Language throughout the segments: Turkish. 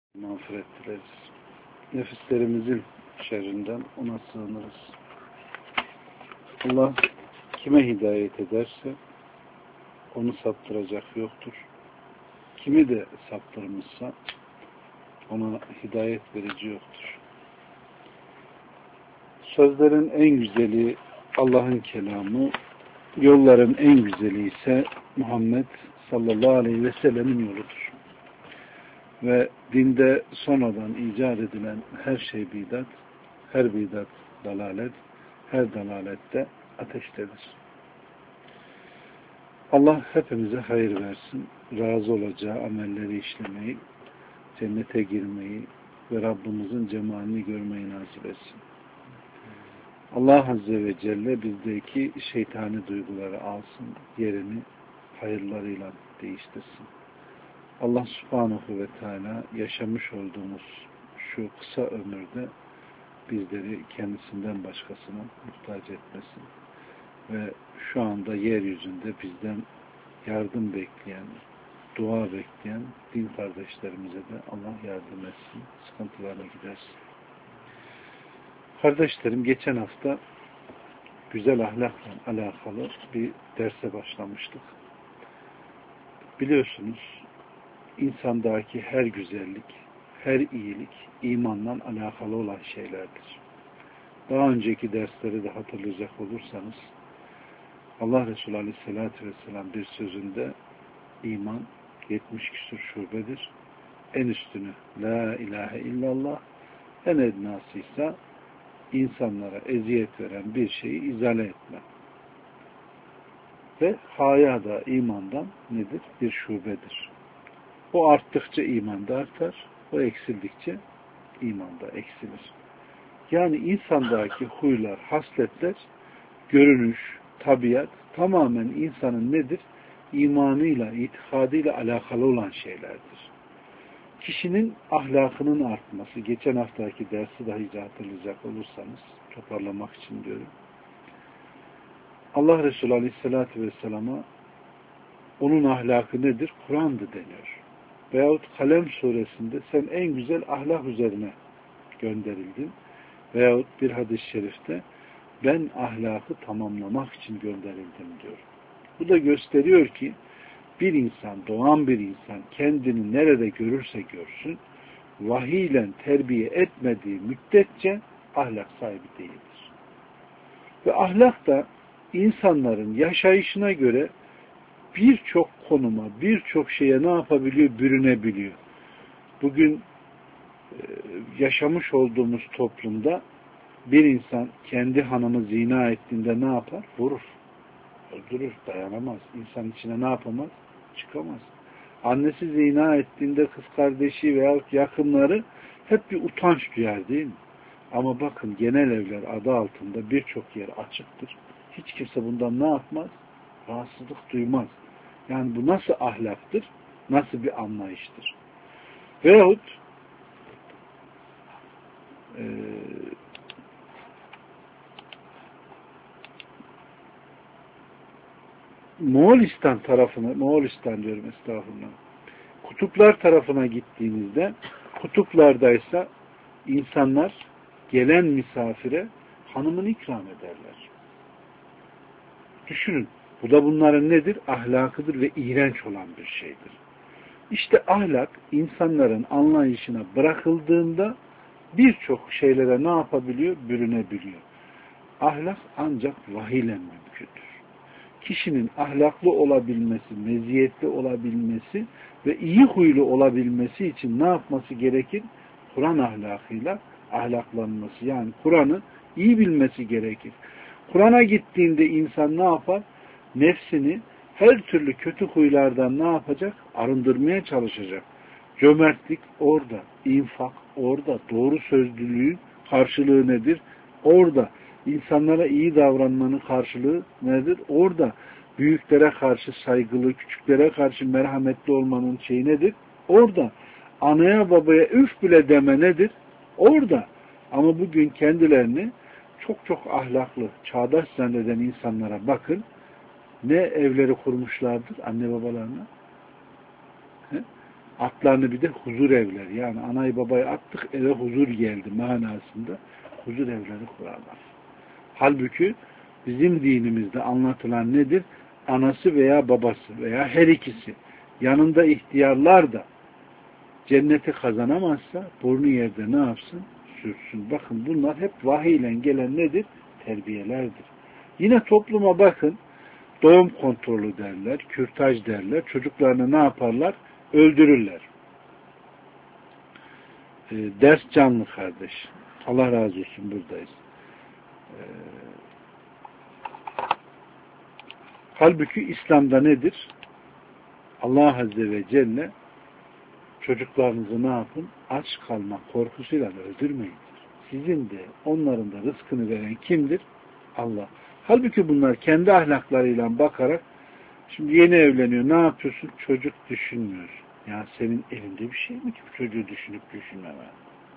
mağfiret dileriz. Nefislerimizin şerrinden ona sığınırız. Allah kime hidayet ederse onu saptıracak yoktur. Kimi de saptırmışsa ona hidayet verici yoktur. Sözlerin en güzeli Allah'ın kelamı, yolların en güzeli ise Muhammed sallallahu aleyhi ve sellemin yoludur. Ve dinde sonradan icat edilen her şey bidat, her bidat dalalet, her dalalette ateştedir. Allah hepimize hayır versin, razı olacağı amelleri işlemeyi, cennete girmeyi ve Rabbimizin cemalini görmeyi nasip etsin. Allah Azze ve Celle bizdeki şeytani duyguları alsın, yerini hayırlarıyla değiştirsin. Allah Subhanahu ve Teala yaşamış olduğumuz şu kısa ömürde bizleri kendisinden başkasına muhtaç etmesin. Ve şu anda yeryüzünde bizden yardım bekleyen, dua bekleyen din kardeşlerimize de Allah yardım etsin, sıkıntılarına gidersin. Kardeşlerim, geçen hafta güzel ahlakla alakalı bir derse başlamıştık. Biliyorsunuz, insandaki her güzellik, her iyilik imanla alakalı olan şeylerdir. Daha önceki dersleri de hatırlayacak olursanız Allah Resulü Aleyhisselatü Vesselam bir sözünde iman 70 küsur şubedir. En üstünü La ilahe illallah, en ednası ise insanlara eziyet veren bir şeyi izale etme. Ve haya da imandan nedir? Bir şubedir. O arttıkça iman da artar, o eksildikçe iman da eksilir. Yani insandaki huylar, hasletler, görünüş, tabiat tamamen insanın nedir? İmanıyla, itikadıyla alakalı olan şeylerdir. Kişinin ahlakının artması, geçen haftaki dersi dahi hatırlayacak olursanız, toparlamak için diyorum. Allah Resulü Aleyhisselatü Vesselam'a onun ahlakı nedir? Kur'an'dı deniyor. Veyahut Kalem suresinde sen en güzel ahlak üzerine gönderildin. Veyahut bir hadis-i şerifte ben ahlakı tamamlamak için gönderildim diyor. Bu da gösteriyor ki bir insan, doğan bir insan kendini nerede görürse görsün, vahiy ile terbiye etmediği müddetçe ahlak sahibi değildir. Ve ahlak da insanların yaşayışına göre birçok konuma, birçok şeye ne yapabiliyor? Bürünebiliyor. Bugün yaşamış olduğumuz toplumda bir insan kendi hanımı zina ettiğinde ne yapar? Vurur. Öldürür. Dayanamaz. İnsan içine ne yapamaz? Çıkamaz. Annesi zina ettiğinde kız kardeşi veyahut yakınları hep bir utanç duyar değil mi? Ama bakın genel evler adı altında birçok yer açıktır. Hiç kimse bundan ne yapmaz? Rahatsızlık duymaz. Yani bu nasıl ahlaktır? Nasıl bir anlayıştır? Veyahut Moğolistan diyorum estağfurullah. Kutuplar tarafına gittiğinizde kutuplardaysa insanlar gelen misafire hanımını ikram ederler. Düşünün. Bu da bunların nedir? Ahlakıdır ve iğrenç olan bir şeydir. İşte ahlak insanların anlayışına bırakıldığında birçok şeylere ne yapabiliyor? Bürünebiliyor. Ahlak ancak vahiyle mümkündür. Kişinin ahlaklı olabilmesi, meziyetli olabilmesi ve iyi huylu olabilmesi için ne yapması gerekir? Kur'an ahlakıyla ahlaklanması. Yani Kur'an'ı iyi bilmesi gerekir. Kur'an'a gittiğinde insan ne yapar? Nefsini her türlü kötü huylardan ne yapacak? Arındırmaya çalışacak. Cömertlik orada, infak orada, doğru sözlülüğün karşılığı nedir? Orada. İnsanlara iyi davranmanın karşılığı nedir? Orada. Büyüklere karşı saygılı, küçüklere karşı merhametli olmanın şeyi nedir? Orada. Anaya babaya üf bile deme nedir? Orada. Ama bugün kendilerini çok çok ahlaklı, çağdaş zanneden insanlara bakın. Ne evleri kurmuşlardır anne babalarına? atlarını bir de huzur evleri. Yani anayı babayı attık eve huzur geldi manasında huzur evleri kurarlar. Halbuki bizim dinimizde anlatılan nedir? Anası veya babası veya her ikisi yanında ihtiyarlar da cenneti kazanamazsa burnu yerde ne yapsın? Sürtsün. Bakın bunlar hep vahiy ile gelen nedir? Terbiyelerdir. Yine topluma bakın. Doğum kontrolü derler, kürtaj derler. Çocuklarını ne yaparlar? Öldürürler. Ders canlı kardeş. Allah razı olsun buradayız. Halbuki İslam'da nedir? Allah Azze ve Celle çocuklarınızı ne yapın? Aç kalma korkusuyla öldürmeyin. Sizin de onların da rızkını veren kimdir? Allah. Halbuki bunlar kendi ahlaklarıyla bakarak şimdi yeni evleniyor. Ne yapıyorsun? Çocuk düşünmüyor. Ya senin elinde bir şey mi ki bu çocuğu düşünüp düşünmemen?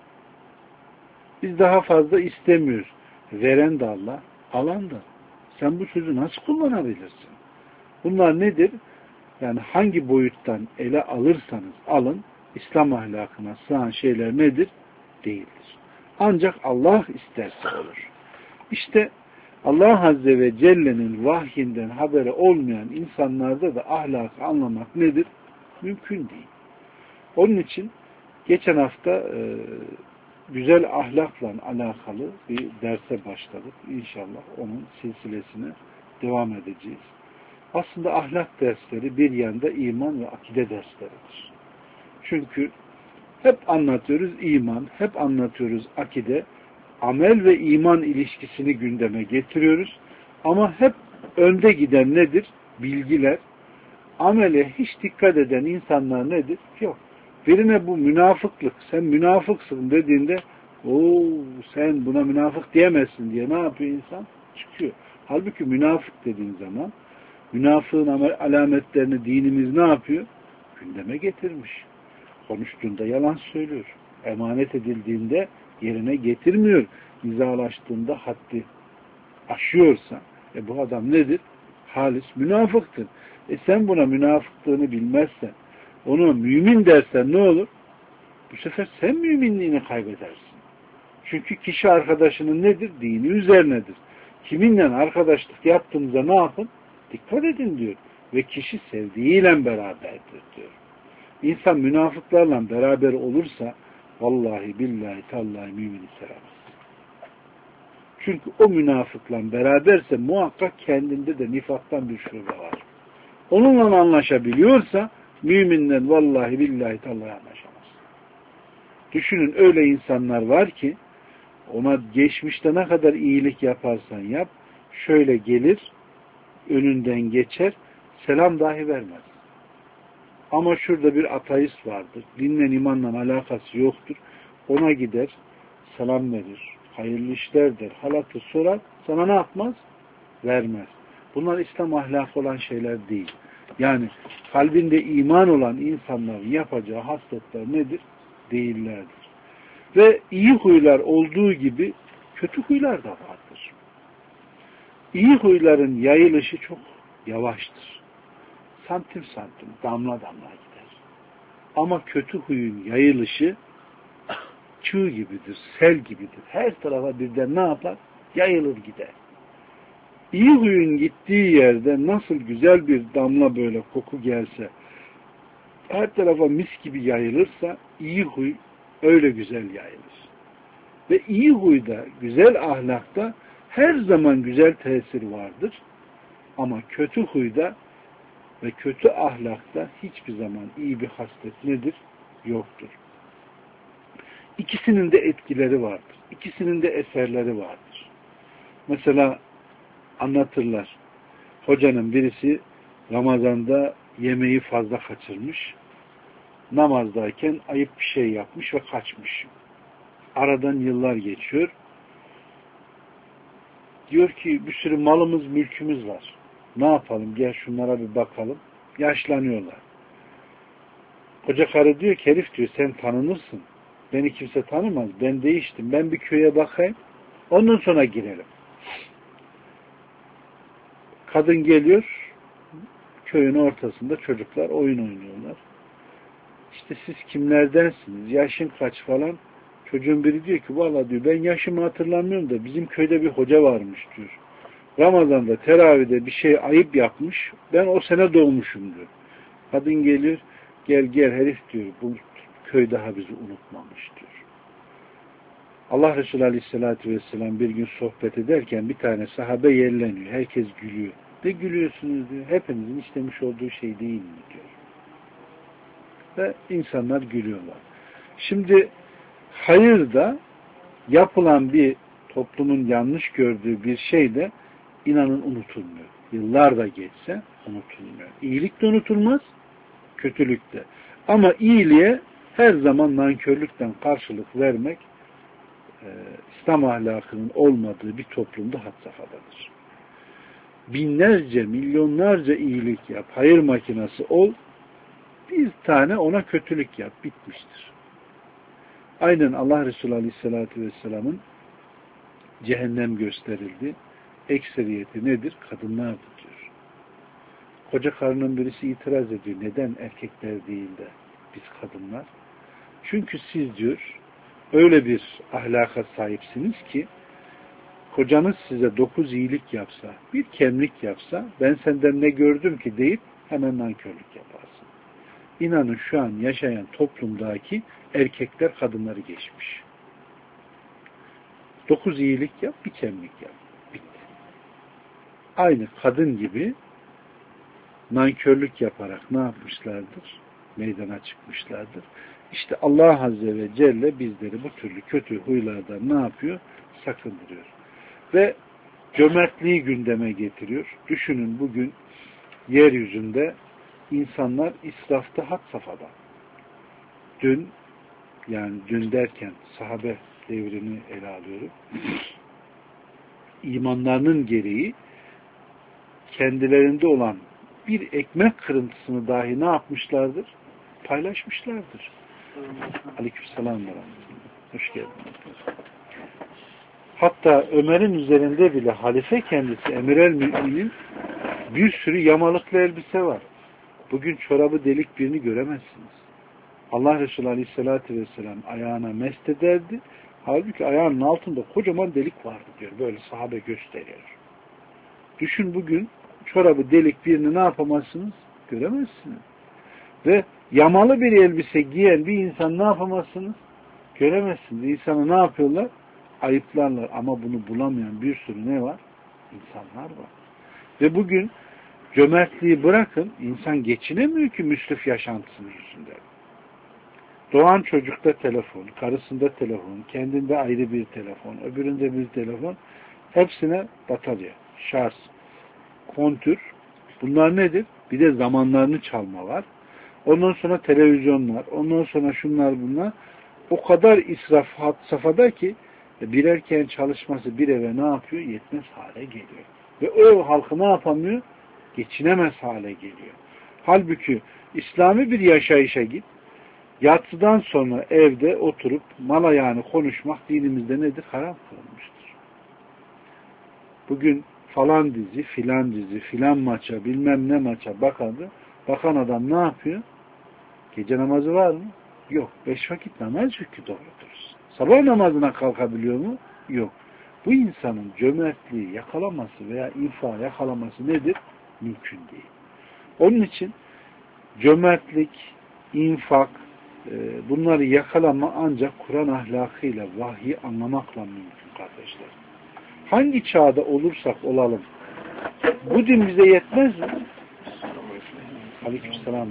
Biz daha fazla istemiyoruz. Veren de Allah, alan da. Sen bu çocuğu nasıl kullanabilirsin? Bunlar nedir? Yani hangi boyuttan ele alırsanız alın, İslam ahlakına sığan şeyler nedir? Değildir. Ancak Allah isterse olur. İşte Allah Azze ve Celle'nin vahyinden haberi olmayan insanlarda da ahlakı anlamak nedir? Mümkün değil. Onun için geçen hafta güzel ahlakla alakalı bir derse başladık. İnşallah onun silsilesine devam edeceğiz. Aslında ahlak dersleri bir yanda iman ve akide dersleridir. Çünkü hep anlatıyoruz iman, hep anlatıyoruz akide, amel ve iman ilişkisini gündeme getiriyoruz. Ama hep önde giden nedir? Bilgiler. Amele hiç dikkat eden insanlar nedir? Yok. Birine bu münafıklık, sen münafıksın dediğinde sen buna münafık diyemezsin diye ne yapıyor insan? Çıkıyor. Halbuki münafık dediğin zaman münafığın alametlerini dinimiz ne yapıyor? Gündeme getirmiş. Konuştuğunda yalan söylüyor. Emanet edildiğinde yerine getirmiyor. İzalaştığında haddi aşıyorsa bu adam nedir? Halis münafıktır. Sen buna münafıklığını bilmezsen, ona mümin dersen ne olur? Bu sefer sen müminliğini kaybedersin. Çünkü kişi arkadaşının nedir? Dini üzerinedir. Kiminle arkadaşlık yaptığınızda ne yapın? Dikkat edin diyor. Ve kişi sevdiğiyle beraberdir diyor. İnsan münafıklarla beraber olursa vallahi billahi tallahi mümini sevemez. Çünkü o münafıkla beraberse muhakkak kendinde de nifaktan bir şube var. Onunla anlaşabiliyorsa müminden vallahi billahi tallahi anlaşamaz. Düşünün öyle insanlar var ki ona geçmişte ne kadar iyilik yaparsan yap şöyle gelir önünden geçer selam dahi vermez. Ama şurada bir ateist vardır. Dinle imanla alakası yoktur. Ona gider selam verir. Hayırlı işler der. Halatı sorar. Sana ne yapmaz? Vermez. Bunlar İslam ahlakı olan şeyler değil. Yani kalbinde iman olan insanların yapacağı hasletler nedir? Değillerdir. Ve iyi huylar olduğu gibi kötü huylar da vardır. İyi huyların yayılışı çok yavaştır. Santim santim, damla damla gider. Ama kötü huyun yayılışı çığ gibidir, sel gibidir. Her tarafa birden ne yapar? Yayılır gider. İyi huyun gittiği yerde nasıl güzel bir damla böyle koku gelse, her tarafa mis gibi yayılırsa iyi huy öyle güzel yayılır. Ve iyi huyda, güzel ahlakta her zaman güzel tesir vardır. Ama kötü huyda ve kötü ahlakta hiçbir zaman iyi bir haslet nedir? Yoktur. İkisinin de etkileri vardır. İkisinin de eserleri vardır. Mesela anlatırlar. Hocanın birisi Ramazan'da yemeği fazla kaçırmış. Namazdayken ayıp bir şey yapmış ve kaçmış. Aradan yıllar geçiyor. Diyor ki bir sürü malımız, mülkümüz var. Ne yapalım? Gel şunlara bir bakalım. Yaşlanıyorlar. Koca karı diyor ki herif diyor sen tanınırsın. Beni kimse tanımaz. Ben değiştim. Ben bir köye bakayım. Ondan sonra girelim. Kadın geliyor. Köyün ortasında çocuklar oyun oynuyorlar. İşte siz kimlerdensiniz? Yaşın kaç falan? Çocuğun biri diyor ki vallahi diyor ben yaşımı hatırlamıyorum da bizim köyde bir hoca varmış diyor. Ramazan'da teravide bir şey ayıp yapmış. Ben o sene doğmuşum diyor. Kadın gelir, gel herif diyor. Bu köy daha bizi unutmamış diyor. Allah Resulü Aleyhisselatü Vesselam bir gün sohbet ederken bir tane sahabe yerleniyor. Herkes gülüyor. Ne gülüyorsunuz diyor. Hepinizin istemiş olduğu şey değil mi diyor. Ve insanlar gülüyorlar. Şimdi hayırda yapılan bir toplumun yanlış gördüğü bir şey de inanın unutulmuyor. Yıllar da geçse unutulmuyor. İyilik de unutulmaz, kötülük de. Ama iyiliğe her zaman nankörlükten karşılık vermek İslam ahlakının olmadığı bir toplumda had safhadadır. Binlerce, milyonlarca iyilik yap, hayır makinası ol, bir tane ona kötülük yap, bitmiştir. Aynen Allah Resulü Aleyhisselatü Vesselam'ın cehennem gösterildi. Ekseriyeti nedir? Kadınlardır diyor. Koca karının birisi itiraz ediyor. Neden erkekler değil de biz kadınlar? Çünkü siz diyor öyle bir ahlaka sahipsiniz ki kocanız size 9 iyilik yapsa, bir kemlik yapsa ben senden ne gördüm ki deyip hemen nankörlük yaparsın. İnanın şu an yaşayan toplumdaki erkekler kadınları geçmiş. 9 iyilik yap, bir kemlik yap. Bitti. Aynı kadın gibi nankörlük yaparak ne yapmışlardır? Meydana çıkmışlardır. İşte Allah Azze ve Celle bizleri bu türlü kötü huylardan ne yapıyor? Sakındırıyor. Ve cömertliği gündeme getiriyor. Düşünün bugün yeryüzünde insanlar israfta had safhada. Dün derken sahabe devrini ele alıyorum. İmanlarının gereği kendilerinde olan bir ekmek kırıntısını dahi ne yapmışlardır? Paylaşmışlardır. Aleykümselam. Hoş geldiniz. Hatta Ömer'in üzerinde bile halife kendisi Emir el-Mü'minin bir sürü yamalıklı elbise var. Bugün çorabı delik birini göremezsiniz. Allah Resulü Aleyhisselatü Vesselam ayağına mest ederdi. Halbuki ayağının altında kocaman delik vardı diyor. Böyle sahabe gösteriyor. Düşün bugün çorabı delik birini ne yapamazsınız? Göremezsiniz. Ve yamalı bir elbise giyen bir insan ne yapamazsınız? Göremezsiniz. İnsanı ne yapıyorlar? Ayıplarlar. Ama bunu bulamayan bir sürü ne var? İnsanlar var. Ve bugün cömertliği bırakın, insan geçinemiyor ki müsrif yaşantısının yüzünden. Doğan çocukta telefon, karısında telefon, kendinde ayrı bir telefon, öbüründe bir telefon, hepsine batarya, şarj, kontür. Bunlar nedir? Bir de zamanlarını çalma var. Ondan sonra televizyonlar, ondan sonra şunlar bunlar. O kadar israf had safhada ki bir erkeğin çalışması bir eve ne yapıyor? Yetmez hale geliyor. Ve o ev halkı ne yapamıyor? Geçinemez hale geliyor. Halbuki İslami bir yaşayışa git. Yatsıdan sonra evde oturup mala yani konuşmak dinimizde nedir? Haram kılınmıştır. Bugün falan dizi, filan dizi, filan maça, bilmem ne maça bakan adam ne yapıyor? Gece namazı var mı? Yok. 5 vakit namaz yükü doğrudur. Sabah namazına kalkabiliyor mu? Yok. Bu insanın cömertliği yakalaması veya infa yakalaması nedir? Mümkün değil. Onun için cömertlik, infak, bunları yakalama ancak Kur'an ahlakıyla, vahyi anlamakla mümkün kardeşler. Hangi çağda olursak olalım, bu din bize yetmez mi? Aleykümselam.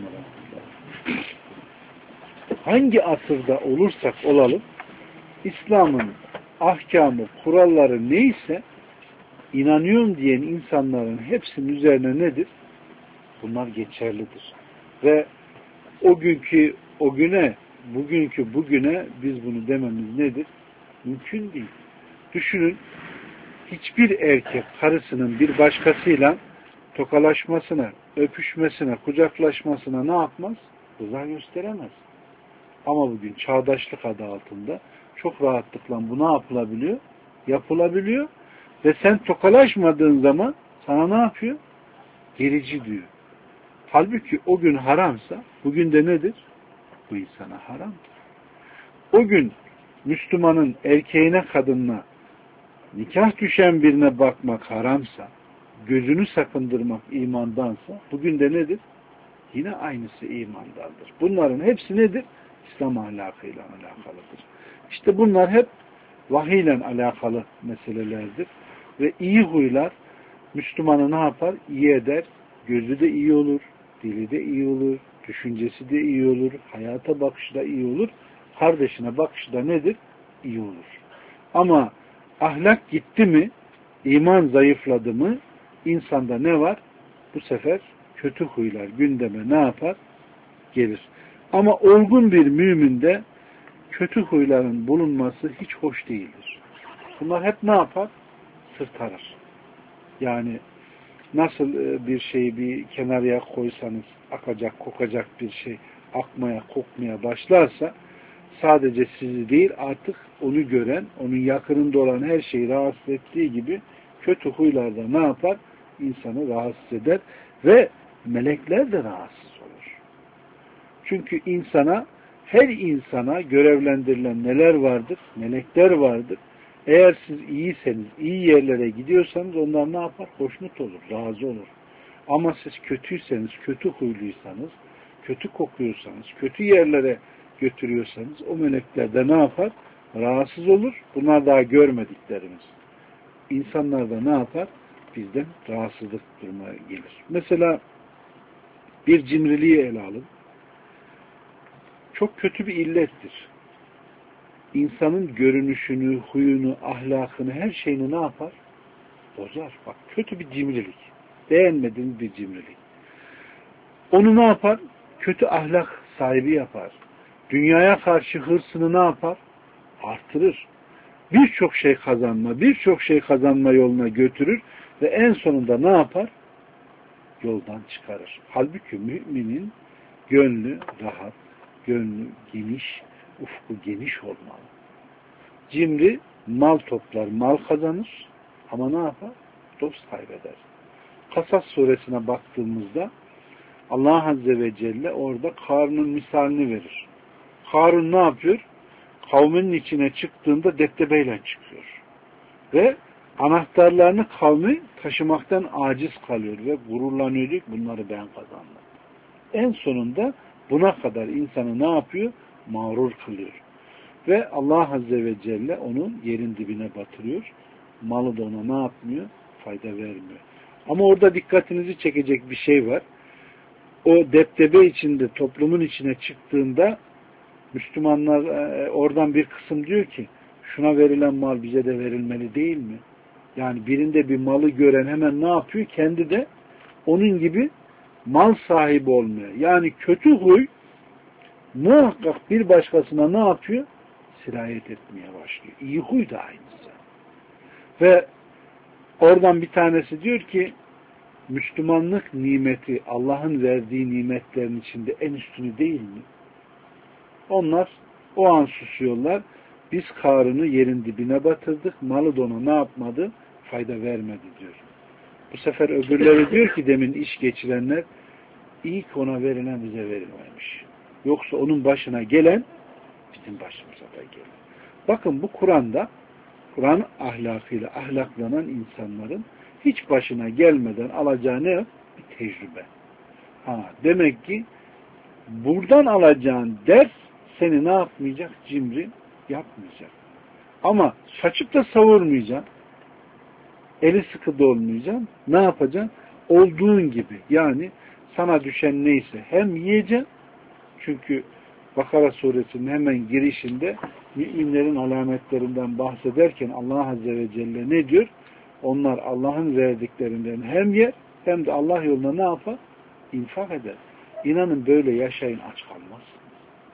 Hangi asırda olursak olalım, İslam'ın ahkamı, kuralları neyse, inanıyorum diyen insanların hepsinin üzerine nedir? Bunlar geçerlidir. Ve o günkü o güne, bugünkü bugüne biz bunu dememiz nedir? Mümkün değil. Düşünün, hiçbir erkek karısının bir başkasıyla tokalaşmasına, öpüşmesine, kucaklaşmasına ne yapmaz? Rıza gösteremez. Ama bugün çağdaşlık adı altında çok rahatlıkla bu ne yapılabiliyor? Yapılabiliyor. Ve sen tokalaşmadığın zaman sana ne yapıyor? Gerici diyor. Halbuki o gün haramsa bugün de nedir? bu insana haramdır. O gün Müslümanın erkeğine kadınına nikah düşen birine bakmak haramsa, gözünü sakındırmak imandansa, bugün de nedir? Yine aynısı imandandır. Bunların hepsi nedir? İslam ahlakıyla alakalıdır. İşte bunlar hep vahiyle alakalı meselelerdir. Ve iyi huylar Müslümanı ne yapar? İyi eder. Gözü de iyi olur, dili de iyi olur, düşüncesi de iyi olur, hayata bakışı da iyi olur, kardeşine bakışı da nedir? İyi olur. Ama ahlak gitti mi, iman zayıfladı mı, insanda ne var? Bu sefer kötü huylar gündeme ne yapar? Gelir. Ama olgun bir müminde kötü huyların bulunması hiç hoş değildir. Bunlar hep ne yapar? Sırtarır. Yani nasıl bir şeyi bir kenarıya koysanız akacak, kokacak bir şey akmaya, kokmaya başlarsa sadece sizi değil artık onu gören, onun yakınında olan her şeyi rahatsız ettiği gibi kötü huylarda ne yapar? İnsanı rahatsız eder ve melekler de rahatsız olur. Çünkü her insana görevlendirilen neler vardır? Melekler vardır. Eğer siz iyiyseniz, iyi yerlere gidiyorsanız onlar ne yapar? Hoşnut olur, razı olur. Ama siz kötüyseniz, kötü huyluysanız, kötü kokuyorsanız, kötü yerlere götürüyorsanız o melekler de ne yapar? Rahatsız olur. Bunlar daha görmediklerimiz. İnsanlar da ne yapar? Bizden rahatsızlık durumuna gelir. Mesela bir cimriliği ele alın. Çok kötü bir illettir. İnsanın görünüşünü, huyunu, ahlakını, her şeyini ne yapar? Bozar. Bak kötü bir cimrilik. Beğenmediğiniz bir cimrilik. Onu ne yapar? Kötü ahlak sahibi yapar. Dünyaya karşı hırsını ne yapar? Artırır. Birçok şey kazanma yoluna götürür ve en sonunda ne yapar? Yoldan çıkarır. Halbuki müminin gönlü rahat, gönlü geniş, ufku geniş olmalı. Cimri mal toplar, mal kazanır ama ne yapar? Dost kaybeder. Kasas suresine baktığımızda Allah Azze ve Celle orada Karun'un misalini verir. Karun ne yapıyor? Kavminin içine çıktığında deptebeyle çıkıyor. Ve anahtarlarını kavmi taşımaktan aciz kalıyor ve gururlanıyor diyor ki bunları ben kazandım. En sonunda buna kadar insanı ne yapıyor? Mağrur kılıyor. Ve Allah Azze ve Celle onu yerin dibine batırıyor. Malı da ona ne yapmıyor? Fayda vermiyor. Ama orada dikkatinizi çekecek bir şey var. O deptebe içinde, toplumun içine çıktığında Müslümanlar oradan bir kısım diyor ki şuna verilen mal bize de verilmeli değil mi? Yani birinde bir malı gören hemen ne yapıyor? Kendi de onun gibi mal sahibi olmuyor. Yani kötü huy muhakkak bir başkasına ne yapıyor? Sirayet etmeye başlıyor. İyi huy da aynısı. Ve oradan bir tanesi diyor ki Müslümanlık nimeti Allah'ın verdiği nimetlerin içinde en üstünü değil mi? Onlar o an susuyorlar. Biz Karun'u yerin dibine batırdık. Malı da ona ne yapmadı? Fayda vermedi diyor. Bu sefer öbürleri diyor ki demin iş geçirenler ilk ona verilen bize verilmemiş. Yoksa onun başına gelen bizim başımıza da gelir. Bakın bu Kur'an'da Kur'an ahlakıyla ahlaklanan insanların hiç başına gelmeden alacağı ne? Bir tecrübe. Demek ki buradan alacağın ders seni ne yapmayacak? Cimri yapmayacak. Ama saçıp da savurmayacaksın. Eli sıkı da olmayacaksın. Ne yapacaksın? Olduğun gibi. Yani sana düşen neyse hem yiyeceksin. Çünkü Bakara suresinin hemen girişinde müminlerin alametlerinden bahsederken Allah Azze ve Celle ne diyor? Onlar Allah'ın verdiklerinden hem yer hem de Allah yoluna ne yapar? İnfak eder. İnanın böyle yaşayın aç kalmazsınız.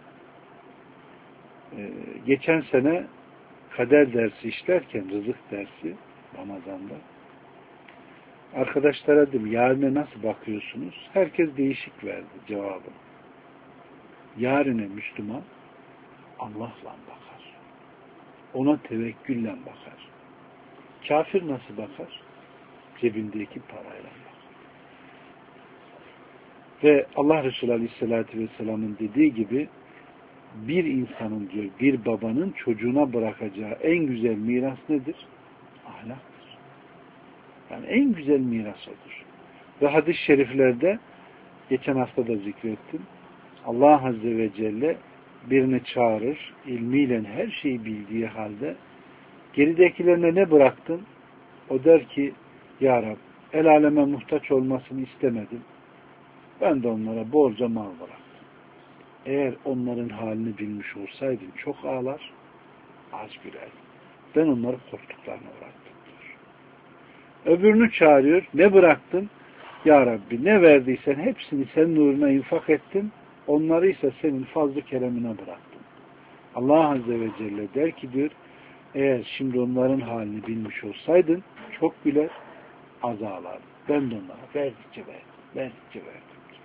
Geçen sene kader dersi işlerken rızık dersi Ramazan'da arkadaşlara dedim yarine nasıl bakıyorsunuz? Herkes değişik verdi cevabı. Yarine Müslüman Allah'la bakar. Ona tevekkülle bakar. Kafir nasıl bakar? Cebindeki parayla bakar. Ve Allah Resulü Aleyhisselatü Vesselam'ın dediği gibi bir insanın diyor, bir babanın çocuğuna bırakacağı en güzel miras nedir? Ahlaktır. Yani en güzel miras odur. Ve hadis-i şeriflerde geçen hafta da zikrettim. Allah Azze ve Celle birini çağırır, ilmiyle her şeyi bildiği halde geridekilerine ne bıraktın? O der ki, Ya Rab, el aleme muhtaç olmasını istemedim. Ben de onlara bolca mal bıraktım. Eğer onların halini bilmiş olsaydım çok ağlar, az gülerdim. Ben onları korktuklarına uğrattım diyor. Öbürünü çağırıyor, ne bıraktın? Ya Rabbi, ne verdiysen hepsini senin uğruna infak ettim, onları ise senin fazl-ı keremine bıraktım. Allah Azze ve Celle der ki diyor, eğer şimdi onların halini bilmiş olsaydın çok güler, az ağlardın. Ben de onlara verdikçe verdim.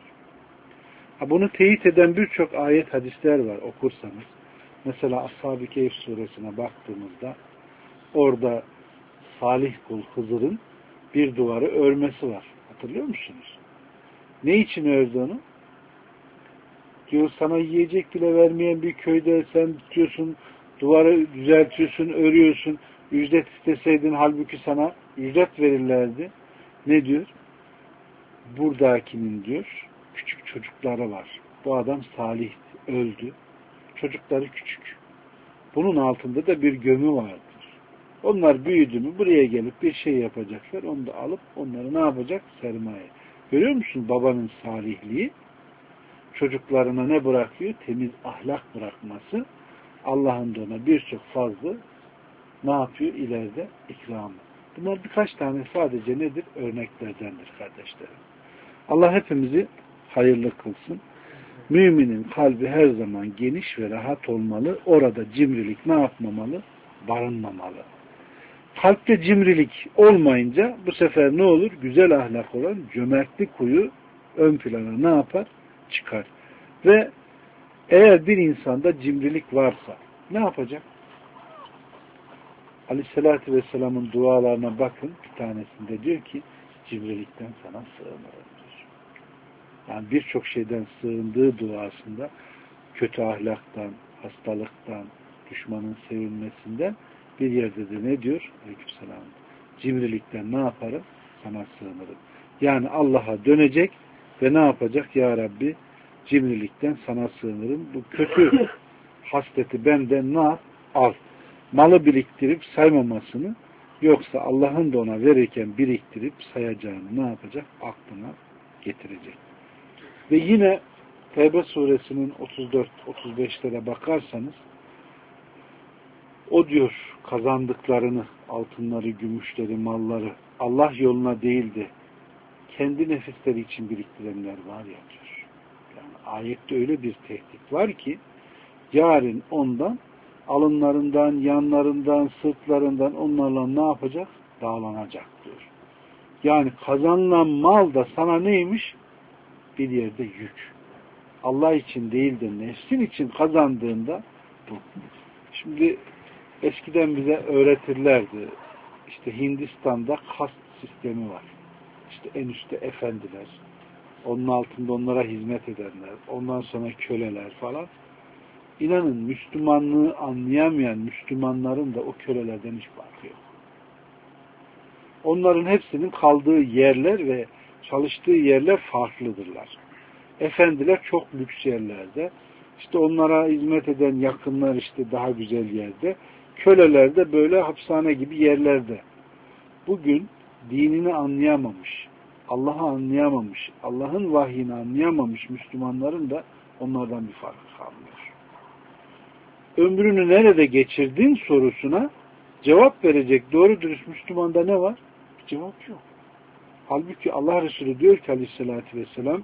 Bunu teyit eden birçok ayet, hadisler var okursanız. Mesela Ashab-ı Kehf suresine baktığımızda orada salih kul Hızır'ın bir duvarı örmesi var. Hatırlıyor musunuz? Ne için ördü onu? Diyor, sana yiyecek bile vermeyen bir köyde sen tutuyorsun, duvarı düzeltiyorsun, örüyorsun. Ücret isteseydin halbuki sana ücret verirlerdi. Ne diyor? Buradakinin diyor, küçük çocukları var. Bu adam salih, öldü. Çocukları küçük. Bunun altında da bir gömü vardır. Onlar büyüdü mü buraya gelip bir şey yapacaklar. Onu da alıp onları ne yapacak? Sermaye. Görüyor musun babanın salihliği? Çocuklarına ne bırakıyor? Temiz ahlak bırakması. Allah'ın da ona birçok fazla ne yapıyor? İleride ikramı. Bunlar birkaç tane sadece nedir? Örneklerdendir kardeşlerim. Allah hepimizi hayırlı kılsın. Müminin kalbi her zaman geniş ve rahat olmalı. Orada cimrilik ne yapmamalı? Barınmamalı. Kalpte cimrilik olmayınca bu sefer ne olur? Güzel ahlak olan cömertlik huyu ön plana ne yapar? Çıkar. Ve eğer bir insanda cimrilik varsa ne yapacak? Aleyhissalatü Vesselam'ın dualarına bakın. Bir tanesinde diyor ki cimrilikten sana sığınırım. Yani birçok şeyden sığındığı duasında kötü ahlaktan, hastalıktan, düşmanın sevilmesinden bir yerde de ne diyor? Aleykümselam. Cimrilikten ne yaparım? Sana sığınırım. Yani Allah'a dönecek ve ne yapacak? Ya Rabbi cimrilikten sana sığınırım. Bu kötü hasleti benden ne yap? Al. Malı biriktirip saymamasını, yoksa Allah'ın da ona verirken biriktirip sayacağını ne yapacak? Aklına getirecek. Ve yine Tevbe suresinin 34-35'lere bakarsanız o diyor kazandıklarını, altınları, gümüşleri, malları Allah yoluna değil de kendi nefisleri için biriktirenler var ya diyor. Yani ayette öyle bir tehdit var ki yarın ondan alınlarından, yanlarından, sırtlarından onlarla ne yapacak? Dağlanacak diyor. Yani kazanılan mal da sana neymiş? Bir yerde yük. Allah için değil de nefsin için kazandığında bu. Şimdi eskiden bize öğretirlerdi. İşte Hindistan'da kast sistemi var. İşte en üstte efendiler. Onun altında onlara hizmet edenler. Ondan sonra köleler falan. İnanın Müslümanlığı anlayamayan Müslümanların da o kölelerden hiç farkı yok. Onların hepsinin kaldığı yerler ve çalıştığı yerler farklıdırlar. Efendiler çok lüks yerlerde. İşte onlara hizmet eden yakınlar işte daha güzel yerde. Köleler de böyle hapishane gibi yerlerde. Bugün dinini anlayamamış, Allah'ı anlayamamış, Allah'ın vahyini anlayamamış Müslümanların da onlardan bir farkı kalmıyor. Ömrünü nerede geçirdin sorusuna cevap verecek doğru dürüst Müslümanda ne var? Bir cevap yok. Halbuki Allah Resulü diyor ki aleyhissalatü vesselam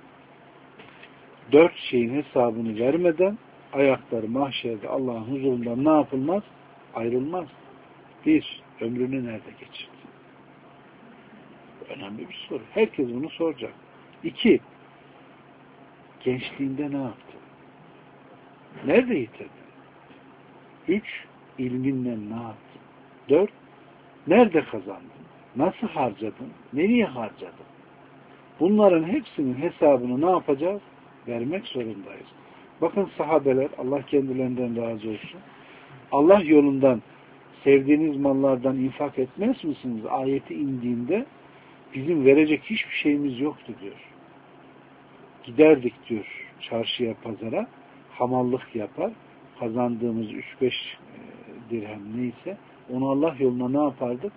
4 şeyin hesabını vermeden ayakları mahşerde Allah'ın huzurundan ne yapılmaz? Ayrılmaz. 1. Ömrünü nerede geçirdin? Önemli bir soru. Herkes bunu soracak. 2. Gençliğinde ne yaptın? Nerede yitirdin? 3. İlminle ne yaptın? 4. Nerede kazandın? Nasıl harcadın? Nereye harcadın? Bunların hepsinin hesabını ne yapacağız? Vermek zorundayız. Bakın sahabeler, Allah kendilerinden razı olsun. Allah yolundan sevdiğiniz mallardan infak etmez misiniz? Ayeti indiğinde bizim verecek hiçbir şeyimiz yoktu diyor. Giderdik diyor çarşıya, pazara, hamallık yapar, kazandığımız 3-5 dirhem neyse onu Allah yoluna ne yapardık?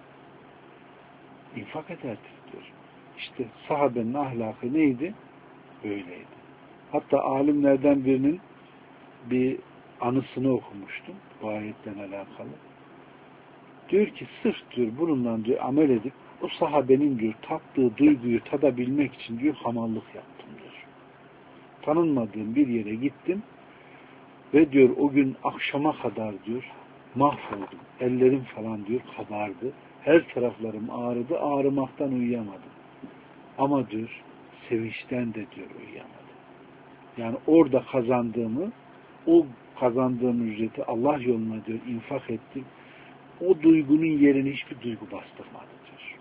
İnfak ederdik diyor. İşte sahabenin ahlakı neydi? Öyleydi. Hatta alimlerden birinin bir anısını okumuştum bu ayetten alakalı. Diyor ki sırf diyor bununla diyor amel edip o sahabenin diyor tattığı duyguyu tadabilmek için diyor hamallık yaptım diyor. Tanınmadığım bir yere gittim ve diyor o gün akşama kadar diyor mahvoldum. Ellerim falan diyor kabardı. Her taraflarım ağrıdı. Ağrımaktan uyuyamadım. Ama diyor sevinçten de diyor uyuyamadım. Yani orada kazandığımı, o kazandığım ücreti Allah yoluna diyor infak ettim. O duygunun yerini hiçbir duygu bastırmadı diyor.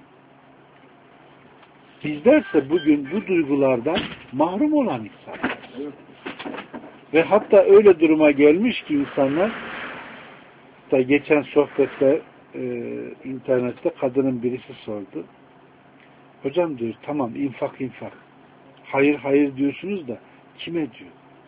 Bizlerse bugün bu duygulardan mahrum olan insanlar. Ve hatta öyle duruma gelmiş ki insanlar, da geçen sohbette internette kadının birisi sordu. Hocam diyor tamam infak. Hayır diyorsunuz da kime diyor?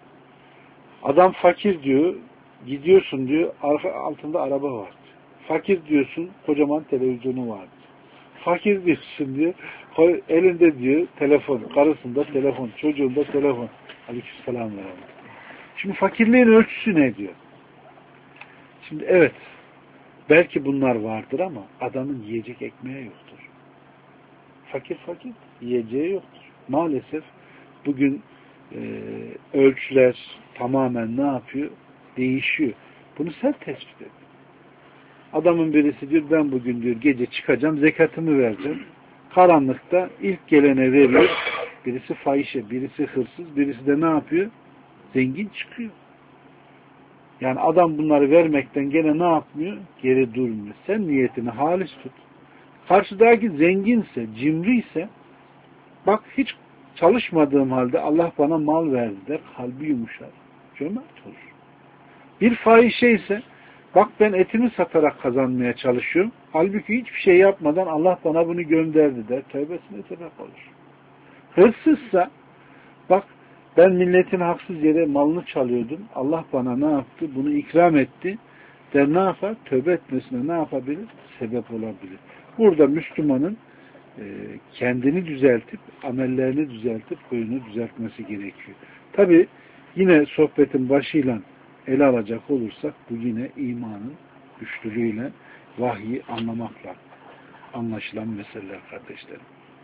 Adam fakir diyor, gidiyorsun diyor, altında araba var. Fakir diyorsun, kocaman televizyonu var. Fakir diyorsun diyor, elinde diyor telefon, karısında telefon, çocuğunda telefon. Aleykümselam. Şimdi fakirliğin ölçüsü ne diyor? Şimdi evet, belki bunlar vardır ama adamın yiyecek ekmeği yoktur. Fakir, yiyeceği yoktur. Maalesef bugün ölçüler tamamen ne yapıyor? Değişiyor. Bunu sen tespit et. Adamın birisi diyor ben bugün diyor gece çıkacağım zekatımı vereceğim. Karanlıkta ilk gelene veriyor. Birisi fahişe, birisi hırsız, birisi de ne yapıyor? Zengin çıkıyor. Yani adam bunları vermekten gene ne yapmıyor? Geri durmuyor. Sen niyetini halis tut. Karşıdaki zenginse, cimriyse bak hiç çalışmadığım halde Allah bana mal verdi der. Kalbi yumuşar. Cömert olur. Bir fahişe ise bak ben etimi satarak kazanmaya çalışıyorum. Halbuki hiçbir şey yapmadan Allah bana bunu gönderdi der. Tövbesine sebep olur. Hırsızsa bak ben milletin haksız yere malını çalıyordum. Allah bana ne yaptı? Bunu ikram etti. Der ne yapar? Tövbe etmesine ne yapabilir? Sebep olabilir. Burada Müslümanın kendini düzeltip, amellerini düzeltip, huyunu düzeltmesi gerekiyor. Tabi yine sohbetin başıyla ele alacak olursak bu yine imanın güçlülüğüyle vahyi anlamakla anlaşılan meseleler kardeşlerim.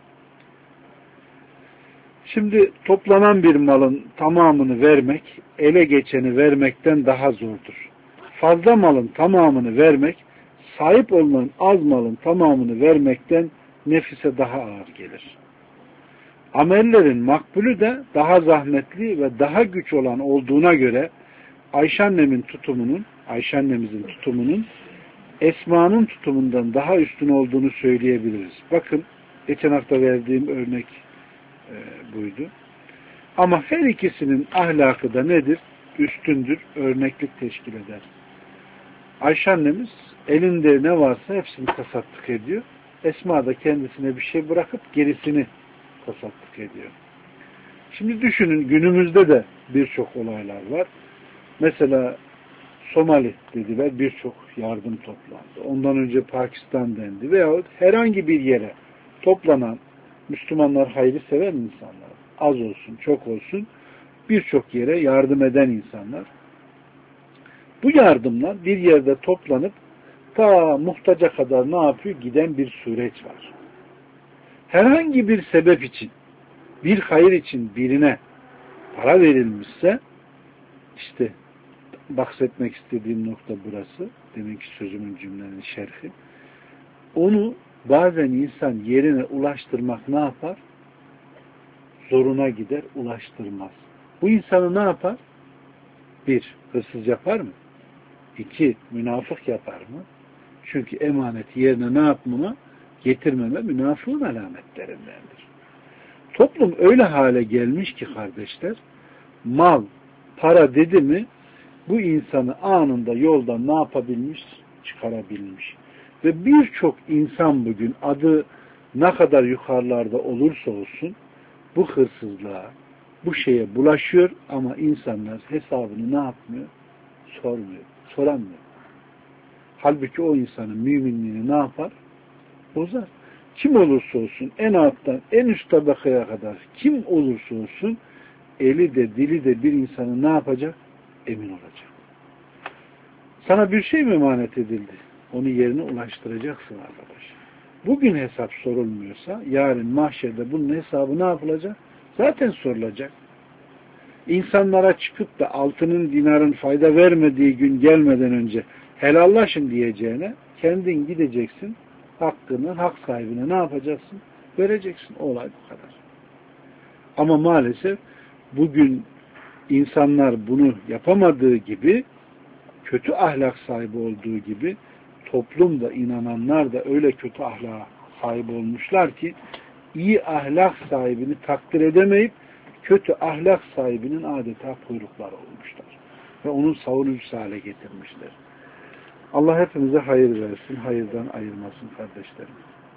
Şimdi toplanan bir malın tamamını vermek, ele geçeni vermekten daha zordur. Fazla malın tamamını vermek, sahip olunan az malın tamamını vermekten nefise daha ağır gelir. Amellerin makbulü de daha zahmetli ve daha güç olan olduğuna göre Ayşe annemizin tutumunun Esma'nın tutumundan daha üstün olduğunu söyleyebiliriz. Bakın geçen hafta verdiğim örnek buydu. Ama her ikisinin ahlakı da nedir? Üstündür, örneklik teşkil eder. Ayşe annemiz elinde ne varsa hepsini tasadduk ediyor. Esma da kendisine bir şey bırakıp gerisini tasadduk ediyor. Şimdi düşünün günümüzde de birçok olaylar var. Mesela Somali dediler birçok yardım toplandı. Ondan önce Pakistan dendi veyahut herhangi bir yere toplanan Müslümanlar hayrı seven insanlar. Az olsun, çok olsun birçok yere yardım eden insanlar. Bu yardımlar bir yerde toplanıp ta muhtaca kadar ne yapıyor? Giden bir süreç var. Herhangi bir sebep için, bir hayır için birine para verilmişse işte bahsetmek istediğim nokta burası. Demek ki sözümün cümlenin şerhi. Onu bazen insan yerine ulaştırmak ne yapar? Zoruna gider, ulaştırmaz. Bu insanı ne yapar? 1. Hırsız yapar mı? 2. Münafık yapar mı? Çünkü emaneti yerine ne yapmama? Getirmeme münafığın alametlerindendir. Toplum öyle hale gelmiş ki kardeşler, mal, para dedi mi bu insanı anında yoldan ne yapabilmiş? Çıkarabilmiş. Ve birçok insan bugün adı ne kadar yukarılarda olursa olsun bu hırsızlığa, bu şeye bulaşıyor ama insanlar hesabını ne yapmıyor? Sormuyor, soramıyor. Halbuki o insanın müminliğini ne yapar? Bozar. Kim olursa olsun, en alttan en üst tabakaya kadar kim olursa olsun eli de dili de bir insanı ne yapacak? Emin olacak. Sana bir şey mi emanet edildi? Onu yerine ulaştıracaksın arkadaş. Bugün hesap sorulmuyorsa yarın mahşerde bunun hesabı ne yapılacak? Zaten sorulacak. İnsanlara çıkıp da altının dinarın fayda vermediği gün gelmeden önce helallaşın diyeceğine kendin gideceksin, hakkını hak sahibine ne yapacaksın? Vereceksin. Olay bu kadar. Ama maalesef bugün insanlar bunu yapamadığı gibi, kötü ahlak sahibi olduğu gibi toplumda inananlar da öyle kötü ahlaka sahip olmuşlar ki iyi ahlak sahibini takdir edemeyip kötü ahlak sahibinin adeta kuyrukları olmuşlar. Ve onun savunucusu hale getirmişler. Allah hepimize hayır versin, hayırdan ayırmasın kardeşlerim.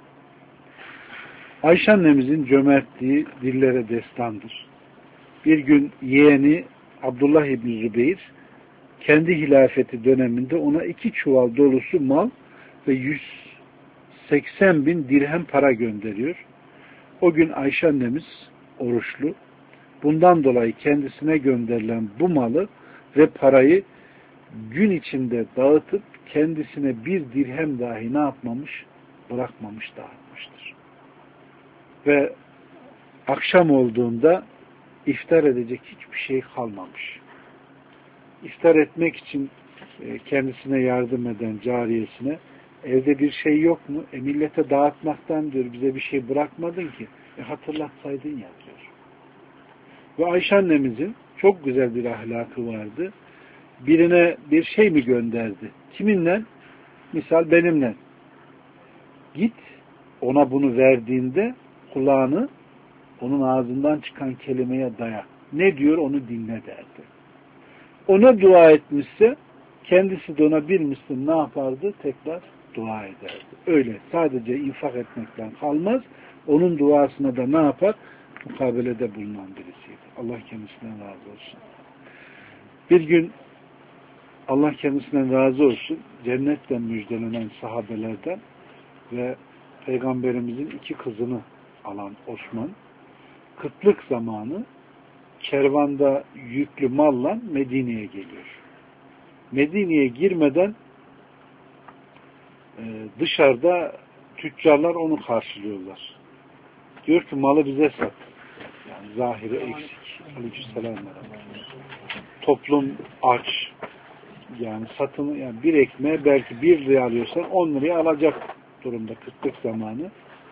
Ayşe annemizin cömertliği dillere destandır. Bir gün yeğeni Abdullah İbni Zübeyir kendi hilafeti döneminde ona 2 çuval dolusu mal ve 180 bin dirhem para gönderiyor. O gün Ayşe annemiz oruçlu. Bundan dolayı kendisine gönderilen bu malı ve parayı gün içinde dağıtıp kendisine bir dirhem dahi ne yapmamış? Bırakmamış, dağıtmıştır. Ve akşam olduğunda iftar edecek hiçbir şey kalmamış. İftar etmek için kendisine yardım eden cariyesine evde bir şey yok mu? Millete dağıtmaktan diyor bize bir şey bırakmadın ki. Hatırlatsaydın ya diyor. Ve Ayşe annemizin çok güzel bir ahlakı vardı. Birine bir şey mi gönderdi? Kiminle? Misal benimle. Git ona bunu verdiğinde kulağını onun ağzından çıkan kelimeye daya. Ne diyor onu dinle derdi. Ona dua etmişse kendisi de ona bilmişsin ne yapardı? Tekrar dua ederdi. Öyle sadece infak etmekten kalmaz. Onun duasına da ne yapar? Mukabelede bulunan birisiydi. Allah kendisinden razı olsun. Bir gün Allah kendisinden razı olsun cennetten müjdelenen sahabelerden ve Peygamberimizin 2 kızını alan Osman kıtlık zamanı kervanda yüklü malla Medine'ye geliyor. Medine'ye girmeden dışarıda tüccarlar onu karşılıyorlar. Diyor ki malı bize sat. Yani zahiri eksik. Aleykümselam. Toplum aç. Yani satını yani bir ekmeğe belki 1 liraya alıyorsan 10 liraya alacak durumda kıtlık zamanı.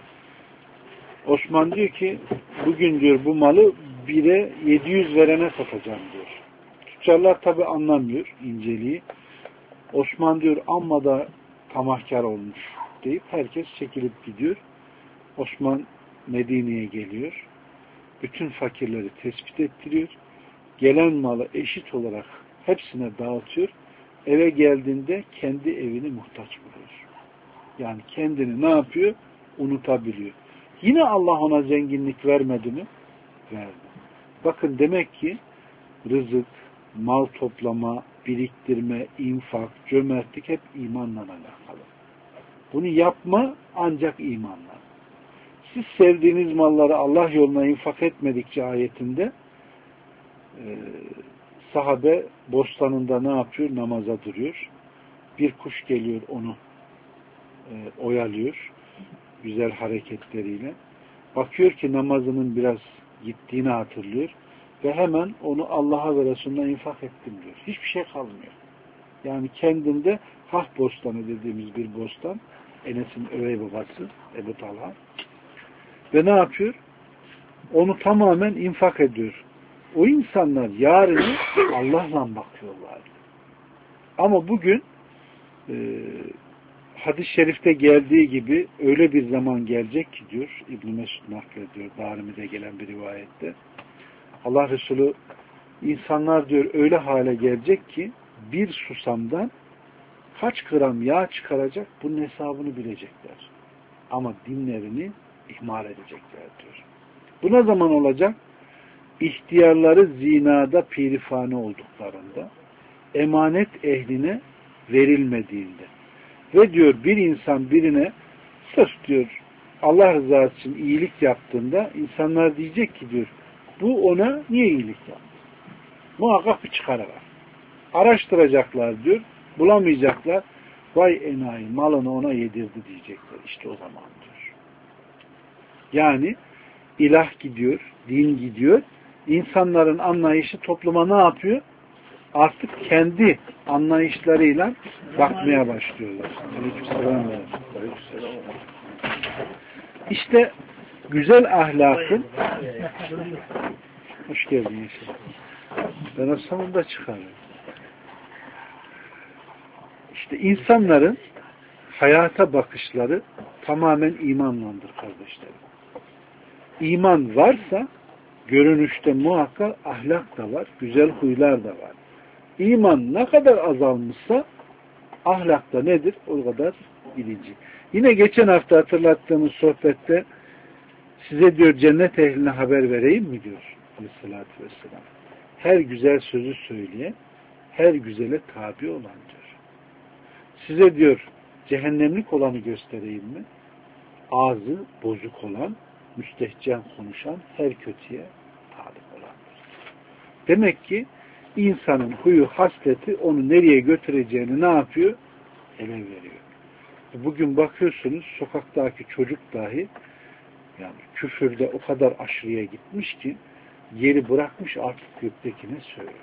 Osman diyor ki bugün diyor bu malı 1'e 700 verene satacağım diyor. Tüccarlar tabi anlamıyor inceliği. Osman diyor amma da tamahkar olmuş deyip herkes çekilip gidiyor. Osman Medine'ye geliyor. Bütün fakirleri tespit ettiriyor. Gelen malı eşit olarak hepsine dağıtıyor. Eve geldiğinde kendi evini muhtaç buluyor. Yani kendini ne yapıyor? Unutabiliyor. Yine Allah ona zenginlik vermedi mi? Verdi. Bakın demek ki rızık, mal toplama, biriktirme, infak, cömertlik hep imanla alakalı. Bunu yapma ancak imanla. Siz sevdiğiniz malları Allah yoluna infak etmedikçe ayetinde sahabe bostanında ne yapıyor? Namaza duruyor. Bir kuş geliyor onu oyalıyor. Güzel hareketleriyle. Bakıyor ki namazının biraz gittiğini hatırlıyor. Ve hemen onu Allah'a ve Resulüne infak ettim diyor. Hiçbir şey kalmıyor. Yani kendinde Hah bostanı dediğimiz bir bostan. Enes'in övey babası Ebu Talha. Ve ne yapıyor? Onu tamamen infak ediyor. O insanlar yarını Allah'la bakıyorlar. Ama bugün hadis-i şerifte geldiği gibi öyle bir zaman gelecek ki diyor İbn-i Mesud naklediyor. Darimi'de gelen bir rivayette. Allah Resulü insanlar diyor öyle hale gelecek ki bir susamdan kaç gram yağ çıkaracak bunun hesabını bilecekler. Ama dinlerini ihmal edecekler diyor. Bu ne zaman olacak? İhtiyarları zinada pirifane olduklarında, emanet ehline verilmediğinde ve diyor bir insan birine sırf diyor Allah rızası için iyilik yaptığında insanlar diyecek ki diyor bu ona niye iyilik yaptı? Muhakkak bir çıkarı var. Araştıracaklar diyor, bulamayacaklar. Vay enayi malını ona yedirdi diyecekler. İşte o zaman diyor. Yani ilah gidiyor, din gidiyor. İnsanların anlayışı topluma ne yapıyor? Artık kendi anlayışlarıyla bakmaya başlıyorlar. İşte güzel ahlakın hoş geldin Yeşil. Ben o sonunda çıkarıyorum. İşte insanların hayata bakışları tamamen imanlandır kardeşlerim. İman varsa görünüşte muhakkak ahlak da var, güzel huylar da var. İman ne kadar azalmışsa ahlak da nedir? O kadar bilinci. Yine geçen hafta hatırlattığımız sohbette size diyor cennet ehline haber vereyim mi diyor Aleyhisselatü Vesselam. Her güzel sözü söyleyen, her güzele tabi olan diyor. Size diyor cehennemlik olanı göstereyim mi? Ağzı bozuk olan, müstehcen konuşan, her kötüye talip olandır. Demek ki insanın huyu, hasleti onu nereye götüreceğini ne yapıyor? Ele veriyor. Bugün bakıyorsunuz sokaktaki çocuk dahi yani küfürde o kadar aşırıya gitmiş ki yeri bırakmış artık göktekine söylüyor.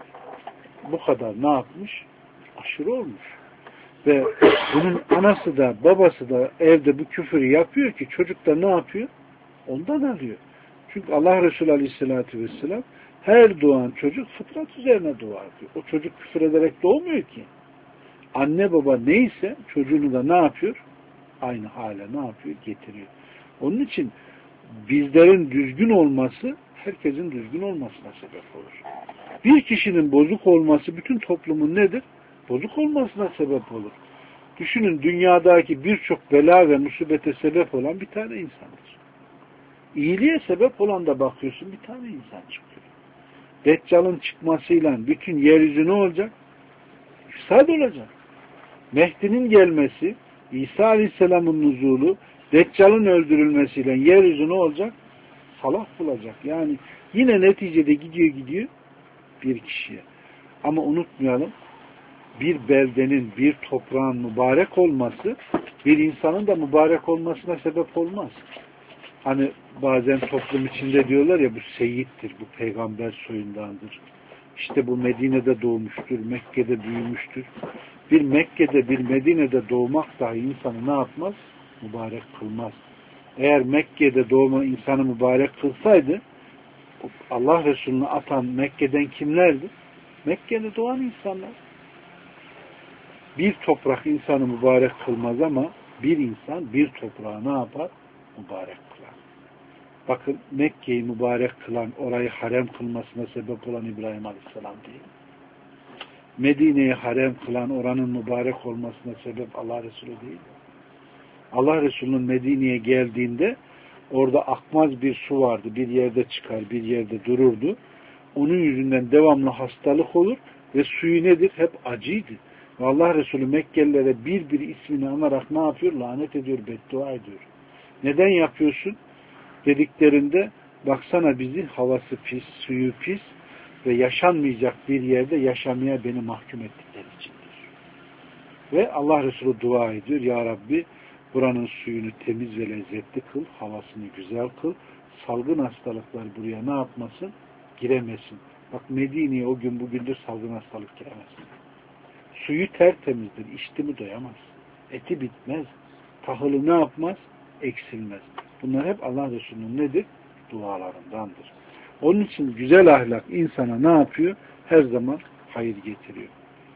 Bu kadar ne yapmış? Aşırı olmuş. Ve bunun anası da babası da evde bu küfürü yapıyor ki çocuk da ne yapıyor? Ondan alıyor. Çünkü Allah Resulü Aleyhisselatü Vesselam her doğan çocuk fıtrat üzerine doğar diyor. O çocuk küfür ederek doğmuyor ki. Anne baba neyse çocuğunu da ne yapıyor? Aynı hale ne yapıyor? Getiriyor. Onun için bizlerin düzgün olması herkesin düzgün olmasına sebep olur. Bir kişinin bozuk olması bütün toplumun nedir? Bozuk olmasına sebep olur. Düşünün dünyadaki birçok bela ve musibete sebep olan bir tane insandır. İyiliğe sebep olan da bakıyorsun bir tane insan çıkıyor. Deccal'ın çıkmasıyla bütün yeryüzü ne olacak? İfsad olacak. Mehdi'nin gelmesi, İsa Aleyhisselam'ın nuzulu, Deccal'ın öldürülmesiyle yeryüzü ne olacak? Salah bulacak. Yani yine neticede gidiyor bir kişiye. Ama unutmayalım bir beldenin, bir toprağın mübarek olması bir insanın da mübarek olmasına sebep olmaz. Hani bazen toplum içinde diyorlar ya bu seyyittir, bu peygamber soyundandır. İşte bu Medine'de doğmuştur, Mekke'de büyümüştür. Bir Mekke'de, bir Medine'de doğmak dahi insanı ne yapmaz? Mübarek kılmaz. Eğer Mekke'de doğma insanı mübarek kılsaydı Allah Resulü'nü atan Mekke'den kimlerdi? Mekke'de doğan insanlar. Bir toprak insanı mübarek kılmaz ama bir insan bir toprağı ne yapar? Mübarek kılar. Bakın Mekke'yi mübarek kılan, orayı harem kılmasına sebep olan İbrahim Aleyhisselam değil. Medine'yi harem kılan, oranın mübarek olmasına sebep Allah Resulü değil. Allah Resulü'nün Medine'ye geldiğinde orada akmaz bir su vardı. Bir yerde çıkar, bir yerde dururdu. Onun yüzünden devamlı hastalık olur ve suyu nedir? Hep acıydı. Ve Allah Resulü Mekkelilere bir ismini anarak ne yapıyor? Lanet ediyor, beddua ediyor. Neden yapıyorsun? Dediklerinde baksana bizi havası pis, suyu pis ve yaşanmayacak bir yerde yaşamaya beni mahkum ettikleri içindir. Ve Allah Resulü dua ediyor. Ya Rabbi buranın suyunu temiz ve lezzetli kıl, havasını güzel kıl, salgın hastalıklar buraya ne yapmasın? Giremesin. Bak Medine'ye o gün bugündür salgın hastalık giremesin. Suyu tertemizdir, içti mi doyamaz. Eti bitmez, tahılı ne yapmaz? Eksilmez. Bunlar hep Allah Resulü'nün nedir? Dualarındandır. Onun için güzel ahlak insana ne yapıyor? Her zaman hayır getiriyor.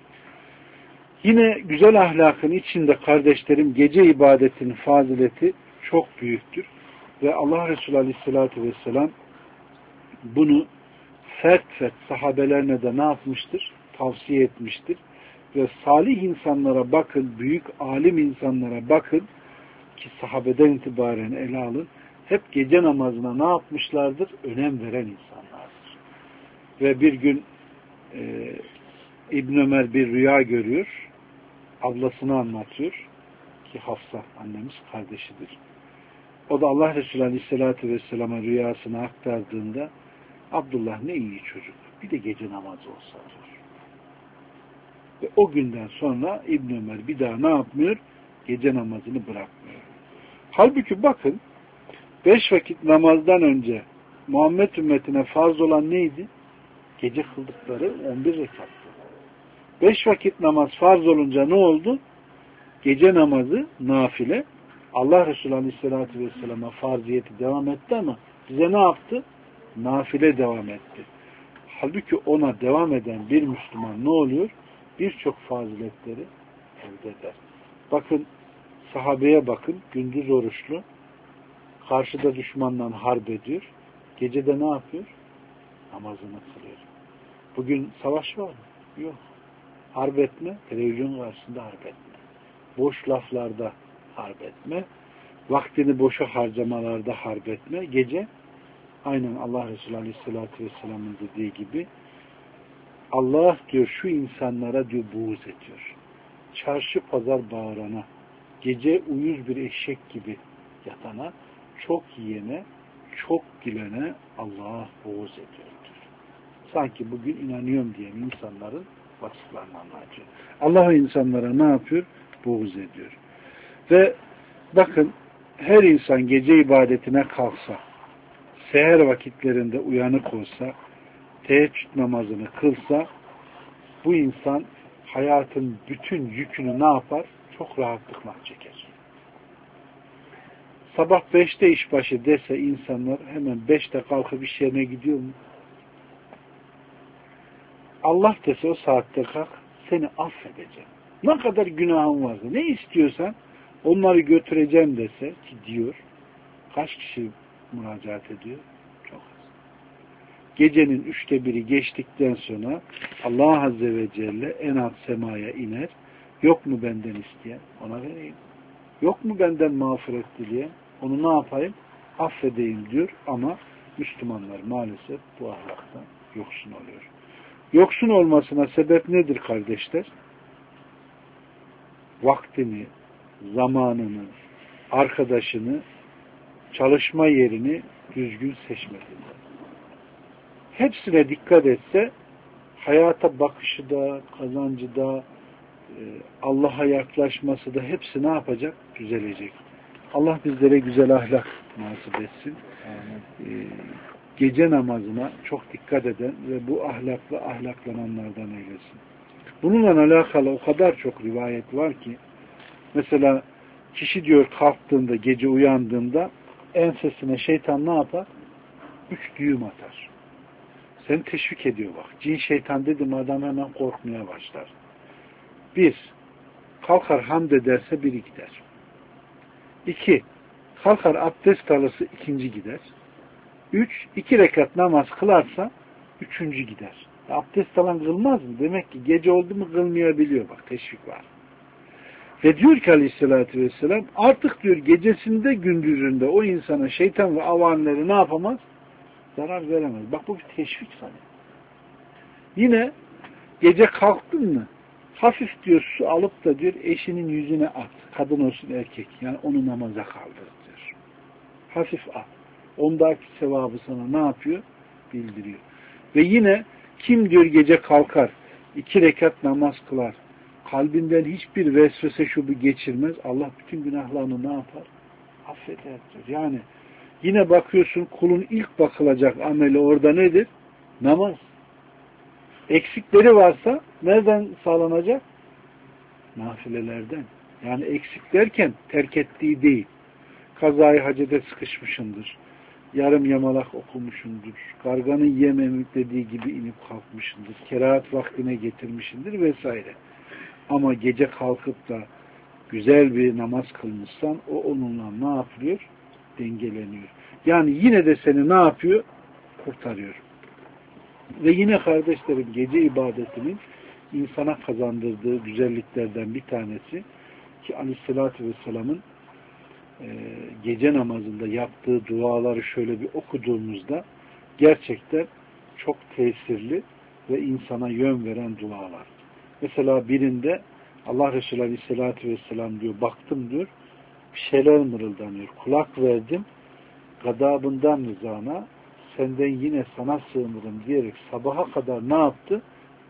Yine güzel ahlakın içinde kardeşlerim gece ibadetinin fazileti çok büyüktür. Ve Allah Resulü Aleyhisselatü Vesselam bunu fert sahabelerine de ne yapmıştır? Tavsiye etmiştir. Ve salih insanlara bakın, büyük alim insanlara bakın ki sahabeden itibaren ele alın. Hep gece namazına ne yapmışlardır? Önem veren insanlardır. Ve bir gün İbn Ömer bir rüya görüyor. Ablasını anlatıyor ki Hafsa annemiz kardeşidir. O da Allah Resulü Aleyhisselatü Vesselam'a rüyasını aktardığında Abdullah ne iyi çocuk. Bir de gece namazı olsa diyor. Ve o günden sonra İbn Ömer bir daha ne yapmıyor? Gece namazını bırakmıyor. Halbuki bakın 5 vakit namazdan önce Muhammed ümmetine farz olan neydi? Gece kıldıkları 11 rekattı. 5 vakit namaz farz olunca ne oldu? Gece namazı nafile. Allah Resulü Aleyhisselatü Vesselam'a farziyeti devam etti ama bize ne yaptı? Nafile devam etti. Halbuki ona devam eden bir Müslüman ne oluyor? Birçok faziletleri elde eder. Bakın sahabeye bakın, gündüz oruçlu, karşıda düşmanla harp ediyor, gecede ne yapıyor? Namazını kılıyor. Bugün savaş var mı? Yok. Harp etme, televizyon karşısında harp etme. Boş laflarda harp etme, vaktini boşa harcamalarda harp etme. Gece, aynen Allah Resulü Aleyhisselatü Vesselam'ın dediği gibi, Allah diyor şu insanlara diyor buğz ediyor. Çarşı pazar bağırana, gece uyuz bir eşek gibi yatana, çok yiyene, çok gülene Allah buğz ediyor diyor. Sanki bugün inanıyorum diyen insanların vasıflarını anlatıyor. Allah o insanlara ne yapıyor? Buğz ediyor. Ve bakın her insan gece ibadetine kalksa, seher vakitlerinde uyanık olsa, teheccüd namazını kılsa, bu insan hayatın bütün yükünü ne yapar? Çok rahatlıkla çeker. Sabah 5'te işbaşı dese insanlar hemen 5'te kalkıp iş yerine gidiyor mu? Allah dese o saatte kalk, seni affedeceğim. Ne kadar günahın varsa, ne istiyorsan onları götüreceğim dese ki diyor, kaç kişi müracaat ediyor? Çok az. Gecenin 1/3 geçtikten sonra Allah Azze ve Celle en alt semaya iner. Yok mu benden isteyen? Ona vereyim. Yok mu benden mağfiret dileyen? Onu ne yapayım? Affedeyim diyor ama Müslümanlar maalesef bu ahlaktan yoksun oluyor. Yoksun olmasına sebep nedir kardeşler? Vaktini, zamanını, arkadaşını, çalışma yerini düzgün seçmediğinde. Hepsine dikkat etse hayata bakışı da, kazancı da, Allah'a yaklaşması da hepsi ne yapacak? Düzelecek. Allah bizlere güzel ahlak nasip etsin. Gece namazına çok dikkat eden ve bu ahlakla ahlaklananlardan eylesin. Bununla alakalı o kadar çok rivayet var ki mesela kişi diyor kalktığında, gece uyandığında ensesine şeytan ne yapar? 3 düğüm atar. Seni teşvik ediyor bak. Cin şeytan dedim adam hemen korkmaya başlar. 1. Kalkar hamd ederse biri gider. 2. Kalkar abdest alırsa 2. gider. 3. 2 rekat namaz kılarsa 3. gider. Abdest alan kılmaz mı? Demek ki gece oldu mu kılmayabiliyor. Bak teşvik var. Ve diyor ki Aleyhisselatü Vesselam artık diyor gecesinde gündüzünde o insana şeytan ve avanları ne yapamaz? Zarar veremez. Bak bu bir teşvik sana. Yine gece kalktın mı hafif diyor su alıp da diyor eşinin yüzüne at. Kadın olsun erkek. Yani onu namaza kaldır diyor. Hafif at. Ondaki sevabı sana ne yapıyor? Bildiriyor. Ve yine kim diyor gece kalkar 2 rekat namaz kılar. Kalbinden hiçbir vesvese şubu geçirmez. Allah bütün günahlarını ne yapar? Affeder diyor. Yani yine bakıyorsun kulun ilk bakılacak ameli orada nedir? Namaz. Eksikleri varsa nereden sağlanacak? Nafilelerden. Yani eksik derken terk ettiği değil. Kazayı hacede sıkışmışındır. Yarım yamalak okumuşundur. Karganın yem dediği gibi inip kalkmışındır. Kerahat vaktine getirmişindir vesaire. Ama gece kalkıp da güzel bir namaz kılmışsan o onunla ne yapıyor? Dengeleniyor. Yani yine de seni ne yapıyor? Kurtarıyor. Ve yine kardeşlerim gece ibadetinin insana kazandırdığı güzelliklerden bir tanesi ki Aleyhisselatü Vesselam'ın gece namazında yaptığı duaları şöyle bir okuduğumuzda gerçekten çok tesirli ve insana yön veren dualar. Mesela birinde Allah Resulü Aleyhisselatü Vesselam diyor, baktım diyor, bir şeyler mırıldanıyor. Kulak verdim, gadabından rızana, senden yine sana sığınırım diyerek sabaha kadar ne yaptı?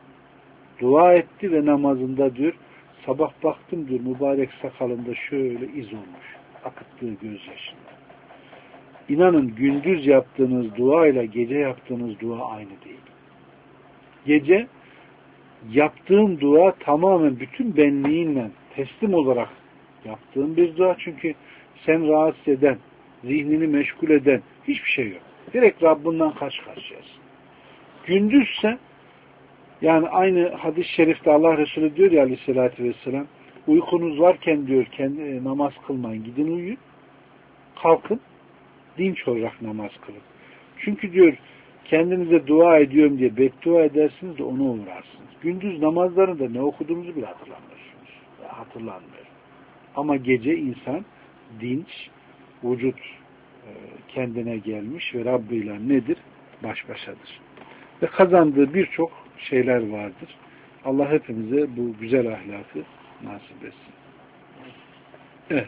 Dua etti ve namazında diyor, sabah baktım diyor, mübarek sakalında şöyle iz olmuş. Akıttığı gözyaşında. İnanın gündüz yaptığınız dua ile gece yaptığınız dua aynı değil. Gece yaptığın dua tamamen bütün benliğinle teslim olarak yaptığın bir dua. Çünkü sen rahatsız eden, zihnini meşgul eden hiçbir şey yok. Direkt Rabbinden karşı karşıyasın. Gündüzse yani aynı hadis-i şerifte Allah Resulü diyor ya Aleyhisselatü Vesselam, uykunuz varken diyor kendi namaz kılmayın, gidin uyuyun, kalkın dinç olarak namaz kılın. Çünkü diyor kendinize dua ediyorum diye beddua edersiniz de ona uğrarsınız. Gündüz namazlarında ne okuduğumuzu bile hatırlamıyorsunuz. Hatırlanmıyor. Ama gece insan dinç, vücut kendine gelmiş ve Rabbi ile nedir? Baş başadır. Ve kazandığı birçok şeyler vardır. Allah hepimize bu güzel ahlakı nasip etsin. Evet.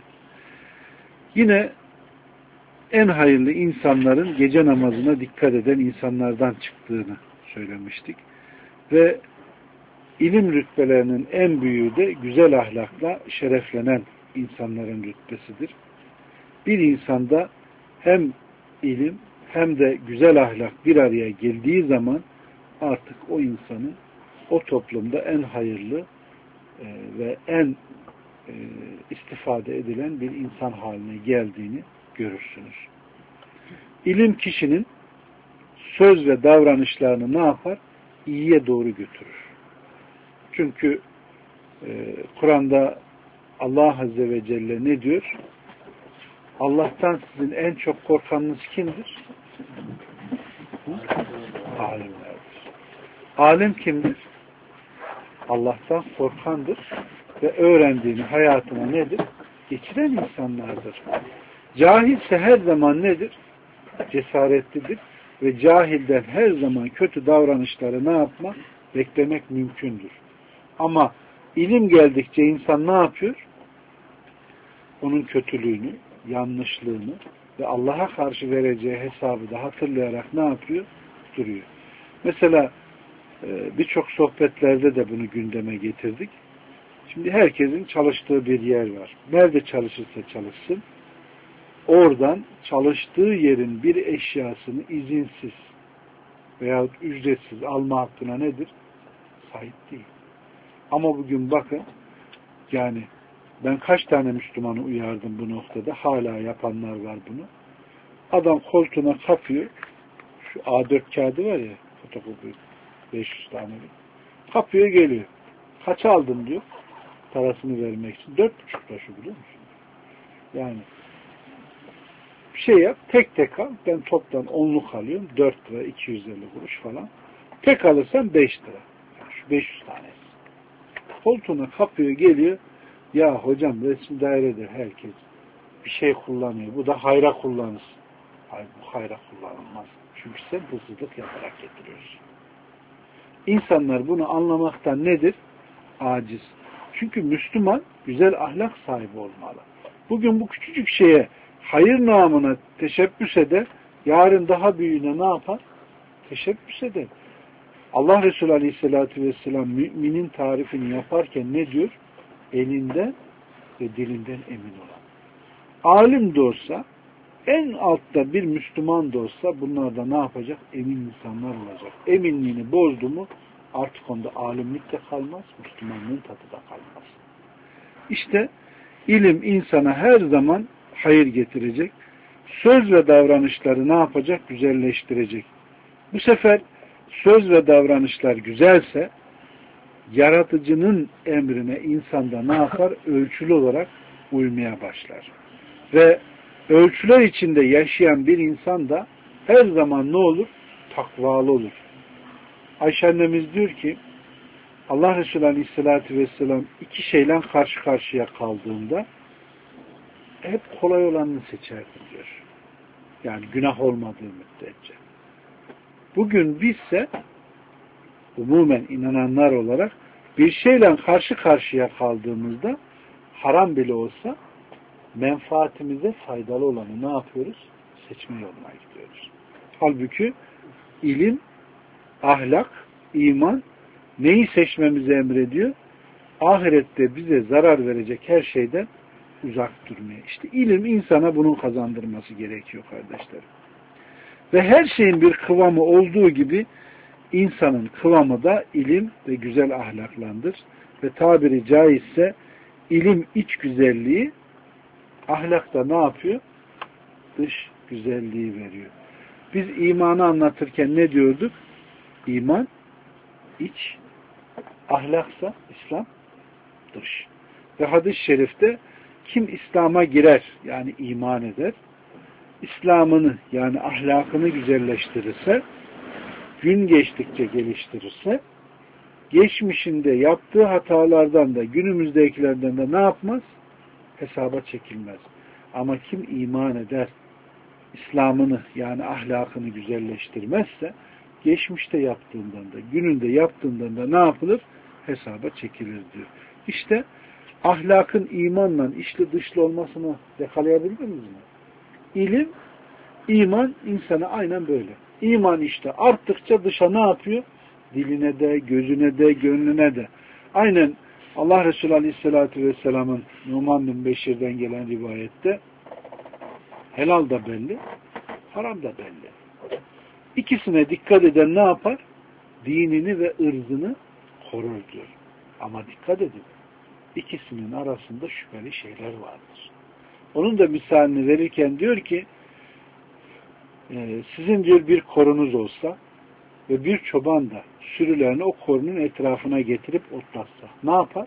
Yine en hayırlı insanların gece namazına dikkat eden insanlardan çıktığını söylemiştik. Ve ilim rütbelerinin en büyüğü de güzel ahlakla şereflenen insanların rütbesidir. Bir insanda hem ilim hem de güzel ahlak bir araya geldiği zaman artık o insanın o toplumda en hayırlı ve en istifade edilen bir insan haline geldiğini görürsünüz. İlim kişinin söz ve davranışlarını ne yapar? İyiye doğru götürür. Çünkü Kur'an'da Allah Azze ve Celle ne diyor? Allah'tan sizin en çok korkanınız kimdir? Alimlerdir. Alim kimdir? Allah'tan korkandır ve öğrendiğini hayatına nedir? Geçiren insanlardır. Cahilse her zaman nedir? Cesaretlidir ve cahilden her zaman kötü davranışları ne yapmak? Beklemek mümkündür. Ama ilim geldikçe insan ne yapıyor? Onun kötülüğünü, yanlışlığını ve Allah'a karşı vereceği hesabı da hatırlayarak ne yapıyor? Duruyor. Mesela birçok sohbetlerde de bunu gündeme getirdik. Şimdi herkesin çalıştığı bir yer var. Nerede çalışırsa çalışsın, oradan çalıştığı yerin bir eşyasını izinsiz veyahut ücretsiz alma hakkına nedir? Sahip değil. Ama bugün bakın, yani ben kaç tane Müslümanı uyardım bu noktada, hala yapanlar var bunu. Adam koltuğuna kapıyor, şu A4 kağıdı var ya, fotokopi 500 tane. Kapıyor geliyor. Kaç aldın diyor. Parasını vermek için. 4,5 taşı biliyor musun? Yani bir şey yap. Tek tek al. Ben toptan 10'luk alıyorum. 4 lira 250 kuruş falan. Tek alırsan 5 lira. Yani şu 500 tanesi. Koltuğuna kapıyor geliyor. Ya hocam resim dairede herkes bir şey kullanıyor. Bu da hayra kullanırsın. Hayır, bu hayra kullanılmaz. Çünkü sen hırsızlık yaparak getiriyorsun. İnsanlar bunu anlamaktan nedir? Aciz. Çünkü Müslüman güzel ahlak sahibi olmalı. Bugün bu küçücük şeye hayır namına teşebbüs eder, yarın daha büyüğüne ne yapar? Teşebbüs eder. Allah Resulü Aleyhisselatü Vesselam müminin tarifini yaparken ne diyor? Elinden ve dilinden emin olan. Alim de olsa, en altta bir Müslüman da olsa bunlar da ne yapacak? Emin insanlar olacak. Eminliğini bozdu mu artık onda alimlik de kalmaz, Müslümanlığın tadı da kalmaz. İşte ilim insana her zaman hayır getirecek. Söz ve davranışları ne yapacak? Güzelleştirecek. Bu sefer söz ve davranışlar güzelse yaratıcının emrine insanda ne yapar? Ölçülü olarak uymaya başlar. Ve ölçüler içinde yaşayan bir insan da her zaman ne olur? Takvalı olur. Ayşe annemiz diyor ki Allah Resulü Aleyhisselatü Vesselam iki şeyle karşı karşıya kaldığında hep kolay olanını seçerdi diyor. Yani günah olmadığı müddetçe. Bugün bizse umumen inananlar olarak bir şeyle karşı karşıya kaldığımızda haram bile olsa menfaatimize faydalı olanı ne yapıyoruz? Seçme yoluna gidiyoruz. Halbuki ilim, ahlak, iman neyi seçmemizi emrediyor? Ahirette bize zarar verecek her şeyden uzak durmaya. İşte ilim insana bunun kazandırması gerekiyor kardeşlerim. Ve her şeyin bir kıvamı olduğu gibi insanın kıvamı da ilim ve güzel ahlaklandır. Ve tabiri caizse ilim iç güzelliği, ahlak da ne yapıyor? Dış güzelliği veriyor. Biz imanı anlatırken ne diyorduk? İman iç, ahlaksa İslam dış. Ve hadis-i şerifte kim İslam'a girer, yani iman eder, İslam'ını yani ahlakını güzelleştirirse, gün geçtikçe geliştirirse, geçmişinde yaptığı hatalardan da günümüzdekilerden de ne yapmaz? Hesaba çekilmez. Ama kim iman eder, İslam'ını yani ahlakını güzelleştirmezse, geçmişte yaptığından da gününde yaptığından da ne yapılır? Hesaba çekilir diyor. İşte ahlakın imanla içli dışlı olmasını yakalayabildiniz mi? İlim, iman insana aynen böyle. İman işte arttıkça dışa ne yapıyor? Diline de, gözüne de, gönlüne de. Aynen Allah Resulü Aleyhisselatü Vesselam'ın Numan bin Beşir'den gelen rivayette helal da belli, haram da belli. İkisine dikkat eden ne yapar? Dinini ve ırzını korur diyor. Ama dikkat edin. İkisinin arasında şüpheli şeyler vardır. Onun da misalini verirken diyor ki sizin diyor bir korunuz olsa ve bir çoban da sürülerini o korunun etrafına getirip otlatsa ne yapar?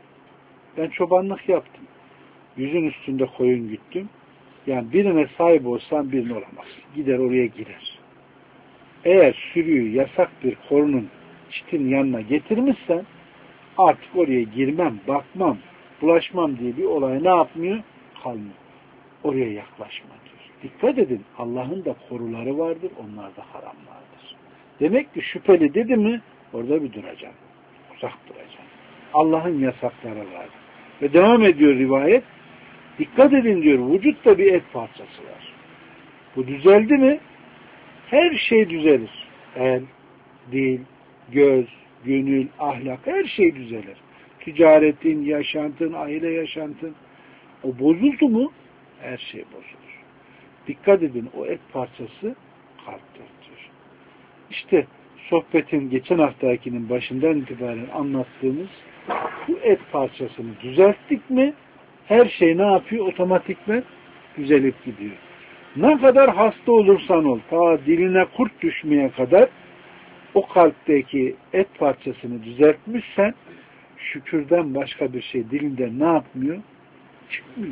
Ben çobanlık yaptım. Yüzün üstünde koyun güttüm. Yani birine sahip olsam birine olamaz. Gider oraya girer. Eğer sürüyü yasak bir korunun çitin yanına getirmişsen artık oraya girmem, bakmam, bulaşmam diye bir olay ne yapmıyor? Kalmıyor. Oraya yaklaşma diyor. Dikkat edin. Allah'ın da koruları vardır. Onlar da haram vardır. Demek ki şüpheli dedi mi orada bir duracağım. Uzak duracağım. Allah'ın yasakları vardır. Ve devam ediyor rivayet. Dikkat edin diyor. Vücutta bir et parçası var. Bu düzeldi mi her şey düzelir. El, dil, göz, gönül, ahlak her şey düzelir. Ticaretin, yaşantın, aile yaşantın. O bozuldu mu her şey bozulur. Dikkat edin o et parçası kalptir diyor. İşte sohbetin geçen haftakinin başından itibaren anlattığımız bu et parçasını düzelttik mi her şey ne yapıyor? Otomatikman düzelip gidiyor. Ne kadar hasta olursan ol, ta diline kurt düşmeye kadar o kalpteki et parçasını düzeltmişsen şükürden başka bir şey dilinden ne yapmıyor? Çıkmıyor.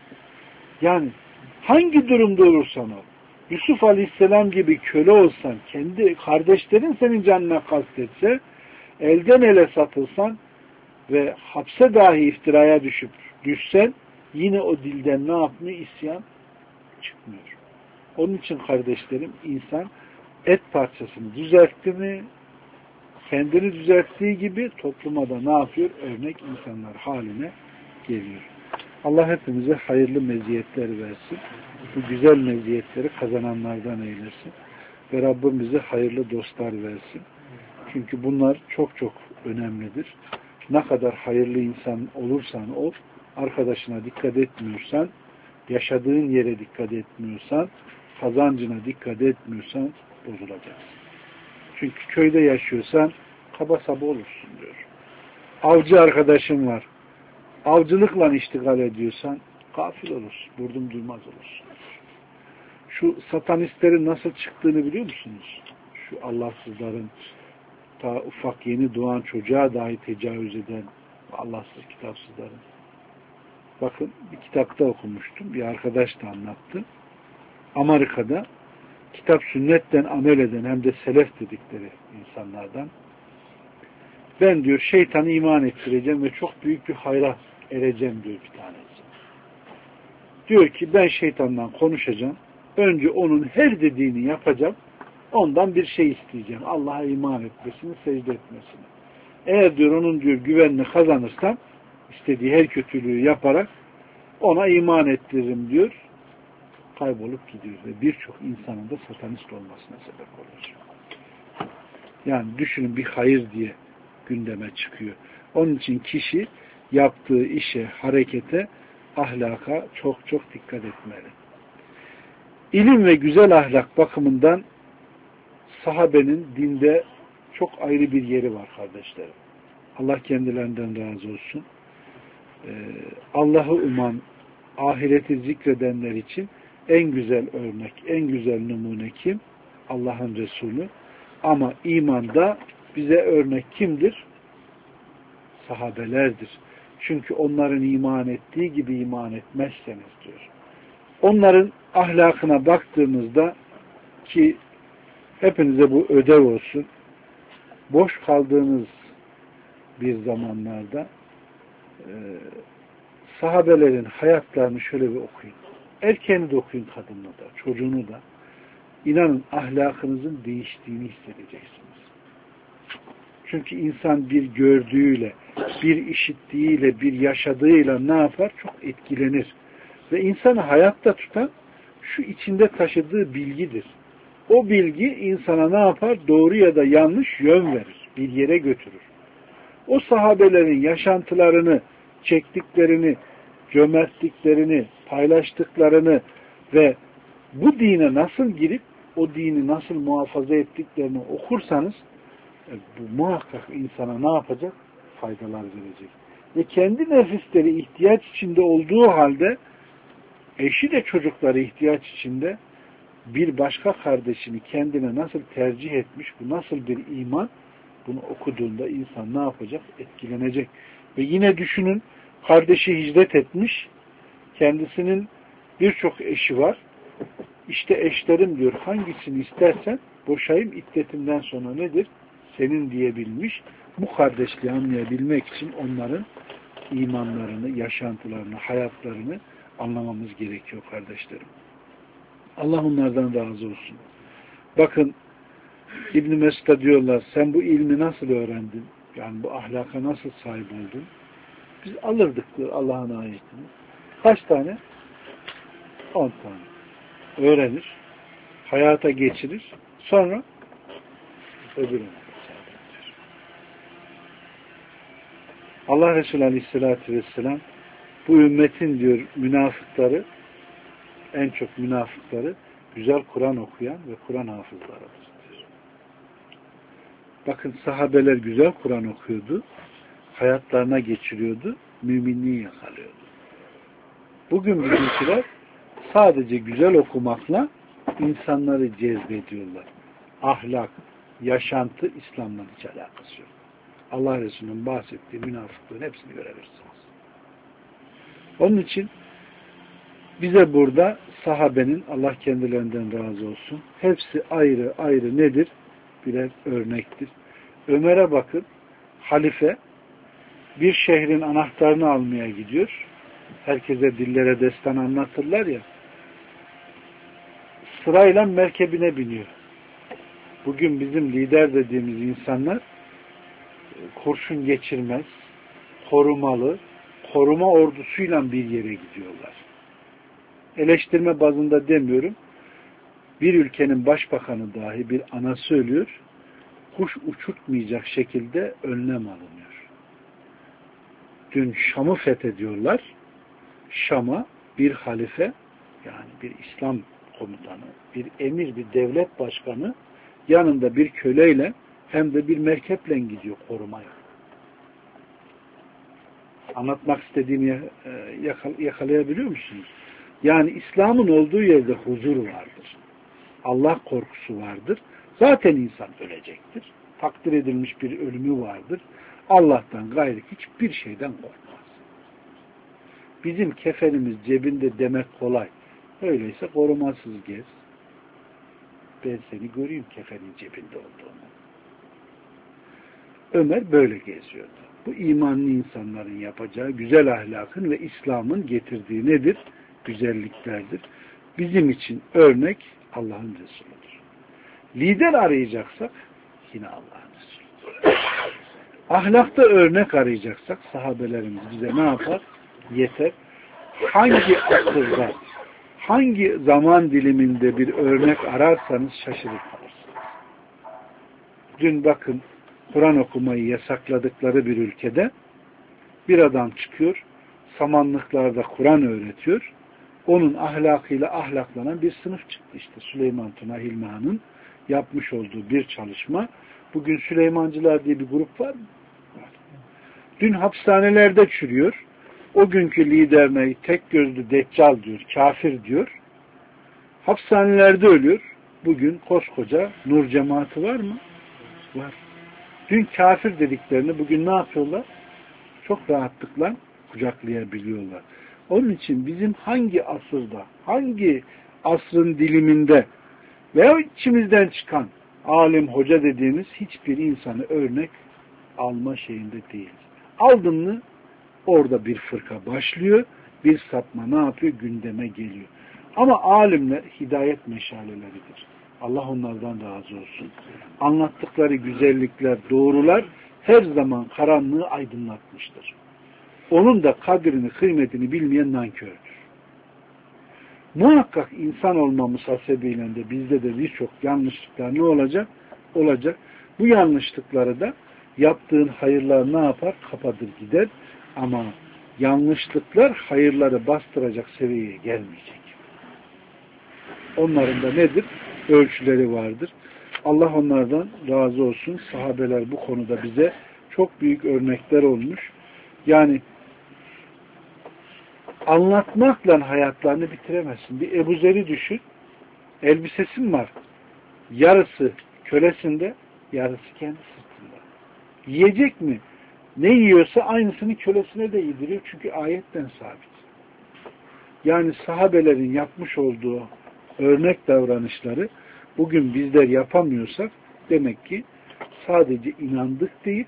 Yani hangi durumda olursan ol, Yusuf Aleyhisselam gibi köle olsan, kendi kardeşlerin senin canına kastetse, elden ele satılsan ve hapse dahi iftiraya düşsen, yine o dilden ne yapmıyor? İsyan çıkmıyor. Onun için kardeşlerim, insan et parçasını düzeltti mi, kendini düzelttiği gibi topluma da ne yapıyor? Örnek insanlar haline geliyor. Allah hepimize hayırlı meziyetler versin. Bu güzel meziyetleri kazananlardan eylesin. Ve Rabbim bize hayırlı dostlar versin. Çünkü bunlar çok çok önemlidir. Ne kadar hayırlı insan olursan ol, arkadaşına dikkat etmiyorsan, yaşadığın yere dikkat etmiyorsan, kazancına dikkat etmiyorsan bozulacaksın. Çünkü köyde yaşıyorsan kaba saba olursun diyor. Avcı arkadaşın var. Avcılıkla iştigal ediyorsan gafil olursun, vurdum duymaz olursun. Şu satanistlerin nasıl çıktığını biliyor musunuz? Şu Allahsızların, ta ufak yeni doğan çocuğa dahi tecavüz eden Allahsız kitapsızların. Bakın bir kitapta okumuştum, bir arkadaş da anlattı. Amerika'da kitap sünnetten amel eden hem de selef dedikleri insanlardan. Ben diyor şeytanı iman ettireceğim ve çok büyük bir hayra ereceğim diyor bir tanesi. Diyor ki ben şeytandan konuşacağım. Önce onun her dediğini yapacağım. Ondan bir şey isteyeceğim. Allah'a iman etmesini, secde etmesini. Eğer diyor onun diyor güvenini kazanırsam istediği her kötülüğü yaparak ona iman ettiririm diyor. Kaybolup gidiyor ve birçok insanın da satanist olmasına sebep olur. Yani düşünün bir hayır diye gündeme çıkıyor. Onun için kişi yaptığı işe, harekete, ahlaka çok çok dikkat etmeli. İlim ve güzel ahlak bakımından sahabenin dinde çok ayrı bir yeri var kardeşlerim. Allah kendilerinden razı olsun. Allah'ı uman, ahireti zikredenler için en güzel örnek, en güzel numune kim? Allah'ın Resulü. Ama imanda bize örnek kimdir? Sahabelerdir. Çünkü onların iman ettiği gibi iman etmezseniz diyor. Onların ahlakına baktığımızda ki hepinize bu ödev olsun. Boş kaldığınız bir zamanlarda sahabelerin hayatlarını şöyle bir okuyun. Erkeğini de okuyun, kadını da, çocuğunu da. İnanın ahlakınızın değiştiğini hissedeceksiniz. Çünkü insan bir gördüğüyle, bir işittiğiyle, bir yaşadığıyla ne yapar? Çok etkilenir. Ve insanı hayatta tutan şu içinde taşıdığı bilgidir. O bilgi insana ne yapar? Doğru ya da yanlış yön verir. Bir yere götürür. O sahabelerin yaşantılarını, çektiklerini, cömertliklerini, paylaştıklarını ve bu dine nasıl girip o dini nasıl muhafaza ettiklerini okursanız bu muhakkak insana ne yapacak? Faydalar verecek. Ve kendi nefisleri ihtiyaç içinde olduğu halde eşi de çocukları ihtiyaç içinde bir başka kardeşini kendine nasıl tercih etmiş, bu nasıl bir iman, bunu okuduğunda insan ne yapacak? Etkilenecek. Ve yine düşünün, kardeşi hicret etmiş, kendisinin birçok eşi var. İşte eşlerim diyor, hangisini istersen boşayayım, iddetimden sonra nedir? Senin diyebilmiş. Bu kardeşliği anlayabilmek için onların imanlarını, yaşantılarını, hayatlarını anlamamız gerekiyor kardeşlerim. Allah onlardan razı olsun. Bakın İbn-i Mesud'a diyorlar, sen bu ilmi nasıl öğrendin? Yani bu ahlaka nasıl sahip oldun? Biz alırdık diyor Allah'ın ayetini. Kaç tane? 10 tane. Öğrenir, hayata geçirir, sonra öbürüne. Allah Resulü Aleyhisselatü Vesselam bu ümmetin diyor münafıkları, en çok münafıkları güzel Kur'an okuyan ve Kur'an hafızlarıdır. Bakın sahabeler güzel Kur'an okuyordu, hayatlarına geçiriyordu, müminliği yakalıyordu. Bugün bizimkiler sadece güzel okumakla insanları cezbediyorlar. Ahlak, yaşantı İslam'la hiç alakası yok. Allah Resulü'nün bahsettiği münafıklığın hepsini görebilirsiniz. Onun için bize burada sahabenin, Allah kendilerinden razı olsun, hepsi ayrı ayrı nedir? Birer örnektir. Ömer'e bakın, halife bir şehrin anahtarını almaya gidiyor. Herkese dillere destan anlatırlar ya. Sırayla merkebine biniyor. Bugün bizim lider dediğimiz insanlar kurşun geçirmez, korumalı, koruma ordusuyla bir yere gidiyorlar. Eleştirme bazında demiyorum. Bir ülkenin başbakanı dahi bir anası ölüyor, kuş uçurtmayacak şekilde önlem alınıyor. Dün Şam'ı fethediyorlar. Şam'a bir halife, yani bir İslam komutanı, bir emir, bir devlet başkanı yanında bir köleyle hem de bir merkeple gidiyor korumaya. Anlatmak istediğimi yakalayabiliyor musunuz? Yani İslam'ın olduğu yerde huzur vardır. Allah korkusu vardır. Zaten insan ölecektir. Takdir edilmiş bir ölümü vardır. Allah'tan gayrı hiçbir şeyden korkmaz. Bizim kefenimiz cebinde demek kolay. Öyleyse korumasız gez. ben seni göreyim kefenin cebinde olduğunu. Ömer böyle geziyordu. Bu imanlı insanların yapacağı güzel ahlakın ve İslam'ın getirdiği nedir? Güzelliklerdir. Bizim için örnek Allah'ın Resulüdür. Lider arayacaksak yine Allah'ın Resulüdür. Ahlakta örnek arayacaksak sahabelerimiz bize ne yapar? Yeter. Hangi asırda, hangi zaman diliminde bir örnek ararsanız şaşırıp kalırsınız. Dün bakın Kur'an okumayı yasakladıkları bir ülkede bir adam çıkıyor, samanlıklarda Kur'an öğretiyor. Onun ahlakıyla ahlaklanan bir sınıf çıktı işte. Süleyman Tuna Hilmi'nin yapmış olduğu bir çalışma. Bugün Süleymancılar diye bir grup var mı? Var. Dün hapishanelerde çürüyor. O günkü liderine tek gözlü deccal diyor, kafir diyor. Hapishanelerde ölüyor. Bugün koskoca nur cemaati var mı? Var. Dün kafir dediklerini bugün ne yapıyorlar? Çok rahatlıkla kucaklayabiliyorlar. Onun için bizim hangi asırda, hangi asrın diliminde veya içimizden çıkan alim, hoca dediğimiz hiçbir insanı örnek alma şeyinde değiliz. Aldın mı orada bir fırka başlıyor, bir sapma ne yapıyor? Gündeme geliyor. Ama alimler hidayet meşaleleridir. Allah onlardan razı olsun. Anlattıkları güzellikler, doğrular her zaman karanlığı aydınlatmıştır. Onun da kadrini, kıymetini bilmeyen nankördür. Muhakkak insan olmamız hasebiyle de bizde de birçok yanlışlıklar ne olacak? Olacak. Bu yanlışlıkları da yaptığın hayırlar ne yapar? Kapatır gider. Ama yanlışlıklar hayırları bastıracak seviyeye gelmeyecek. Onların da nedir? Ölçüleri vardır. Allah onlardan razı olsun. Sahabeler bu konuda bize çok büyük örnekler olmuş. Yani anlatmakla hayatlarını bitiremezsin. Bir Ebu Zer'i düşün. Elbisesin var. Yarısı kölesinde, yarısı kendi sırtında. Yiyecek mi? Ne yiyorsa aynısını kölesine de yediriyor. Çünkü ayetten sabit. Yani sahabelerin yapmış olduğu örnek davranışları bugün bizler yapamıyorsak demek ki sadece inandık deyip